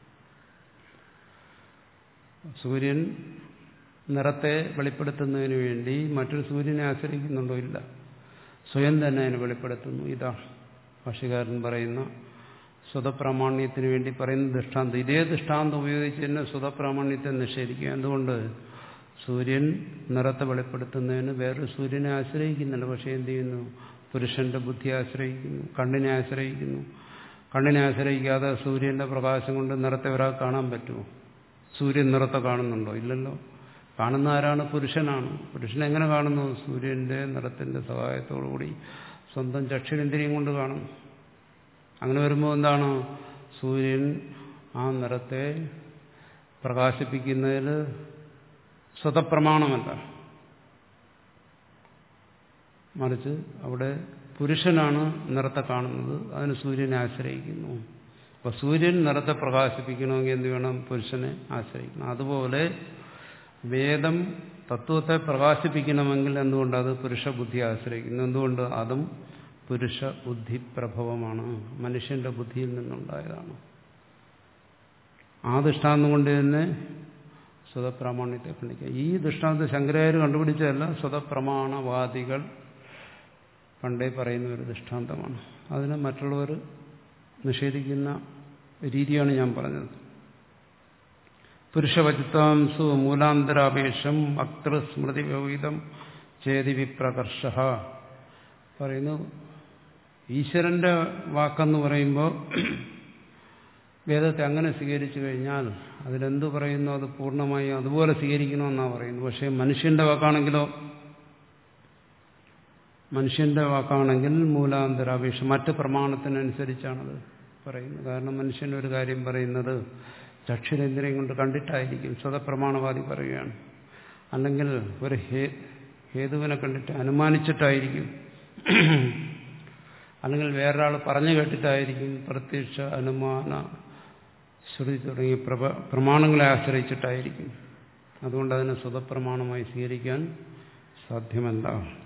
സൂര്യൻ നിറത്തെ വെളിപ്പെടുത്തുന്നതിന് വേണ്ടി മറ്റൊരു സൂര്യനെ ആശ്രയിക്കുന്നുണ്ടോ? ഇല്ല, സ്വയം തന്നെ അതിനെ വെളിപ്പെടുത്തുന്നു. ഇതാണ് ഭാഷ്യകാരൻ പറയുന്ന സ്വതപ്രാമാണ്യത്തിന് വേണ്ടി പറയുന്ന ദൃഷ്ടാന്തം. ഇതേ ദൃഷ്ടാന്തം ഉപയോഗിച്ച് തന്നെ സ്വതപ്രാമാണ്യത്തെ നിഷേധിക്കുക. എന്തുകൊണ്ട്? സൂര്യൻ നിറത്തെ വെളിപ്പെടുത്തുന്നതിന് വേറൊരു സൂര്യനെ ആശ്രയിക്കുന്നില്ല. പക്ഷേ എന്ത് ചെയ്യുന്നു? പുരുഷന്റെ ബുദ്ധിയെ ആശ്രയിക്കുന്നു, കണ്ണിനെ ആശ്രയിക്കുന്നു. കണ്ണിനെ ആശ്രയിക്കാതെ സൂര്യന്റെ പ്രകാശം കൊണ്ട് നിറത്തെ ഒരാൾ കാണാൻ പറ്റുമോ? സൂര്യൻ നിറത്തെ കാണുന്നുണ്ടോ? ഇല്ലല്ലോ. കാണുന്ന ആരാണ്? പുരുഷനാണ്. പുരുഷൻ എങ്ങനെ കാണുന്നു? സൂര്യന്റെ നിറത്തിന്റെ സഹായത്തോടുകൂടി സ്വന്തം ചക്ഷുരേന്ദ്രിയം കൊണ്ട് കാണുന്നു. അങ്ങനെ വരുമ്പോൾ എന്താണ്? സൂര്യൻ ആ നിറത്തെ പ്രകാശിപ്പിക്കുന്നതിൽ സ്വതപ്രമാണമല്ല, മറിച്ച് അവിടെ പുരുഷനാണ് നിറത്തെ കാണുന്നത്, അതിന് സൂര്യനെ ആശ്രയിക്കുന്നു. അപ്പോൾ സൂര്യൻ നിറത്തെ പ്രകാശിപ്പിക്കണമെങ്കിൽ എന്ത് വേണം? പുരുഷനെ ആശ്രയിക്കണം. അതുപോലെ വേദം തത്വത്തെ പ്രകാശിപ്പിക്കണമെങ്കിൽ എന്തുകൊണ്ട്? അത് പുരുഷ ബുദ്ധിയെ ആശ്രയിക്കുന്നു. എന്തുകൊണ്ട്? അതും പുരുഷ ബുദ്ധി പ്രഭവമാണ്, മനുഷ്യന്റെ ബുദ്ധിയിൽ നിന്നുണ്ടായതാണ്. ആ ദൃഷ്ടാന്തം കൊണ്ട് തന്നെ സ്വതപ്രാമാണ്യത്തെ ഖണ്ഡിക്കുക. ഈ ദൃഷ്ടാന്തം ശങ്കരാചാര്യർ കണ്ടുപിടിച്ചതല്ല, സ്വതപ്രമാണവാദികൾ പണ്ടേ പറയുന്ന ഒരു ദൃഷ്ടാന്തമാണ്. അതിനെ മറ്റുള്ളവർ നിഷേധിക്കുന്ന രീതിയാണ് ഞാൻ പറഞ്ഞത്. പുരുഷവചിത്താംസു മൂലാന്തരാപേക്ഷം അക്തൃസ്മൃതി വ്യവഹിതം ചേതി വിപ്രകർഷ പറയുന്നു. ഈശ്വരന്റെ വാക്കെന്ന് പറയുമ്പോൾ വേദത്തെ അങ്ങനെ സ്വീകരിച്ചു കഴിഞ്ഞാൽ അതിലെന്തു പറയുന്നു അത് പൂർണ്ണമായി അതുപോലെ സ്വീകരിക്കണമെന്നാണ് പറയുന്നത്. പക്ഷേ മനുഷ്യന്റെ വാക്കാണെങ്കിലോ മനുഷ്യന്റെ വാക്കാണെങ്കിൽ മൂലാന്തരാപേക്ഷ മറ്റ് പ്രമാണത്തിനനുസരിച്ചാണത് പറയുന്നത്. കാരണം മനുഷ്യൻ ഒരു കാര്യം പറയുന്നത് ചക്ഷുരേന്ദ്രിയം കൊണ്ട് കണ്ടിട്ടായിരിക്കും, സ്വതപ്രമാണവാദി പറയുകയാണ്. അല്ലെങ്കിൽ ഒരു ഹേ ഹേതുവിനെ കണ്ടിട്ട് അനുമാനിച്ചിട്ടായിരിക്കും, അല്ലെങ്കിൽ വേറൊരാൾ പറഞ്ഞു കേട്ടിട്ടായിരിക്കും, പ്രത്യക്ഷ അനുമാന ശ്രുതി തുടങ്ങിയ പ്രമാണങ്ങളെ ആശ്രയിച്ചിട്ടായിരിക്കും. അതുകൊണ്ട് അതിനെ സ്വതപ്രമാണമായി സ്വീകരിക്കാൻ സാധ്യമല്ല.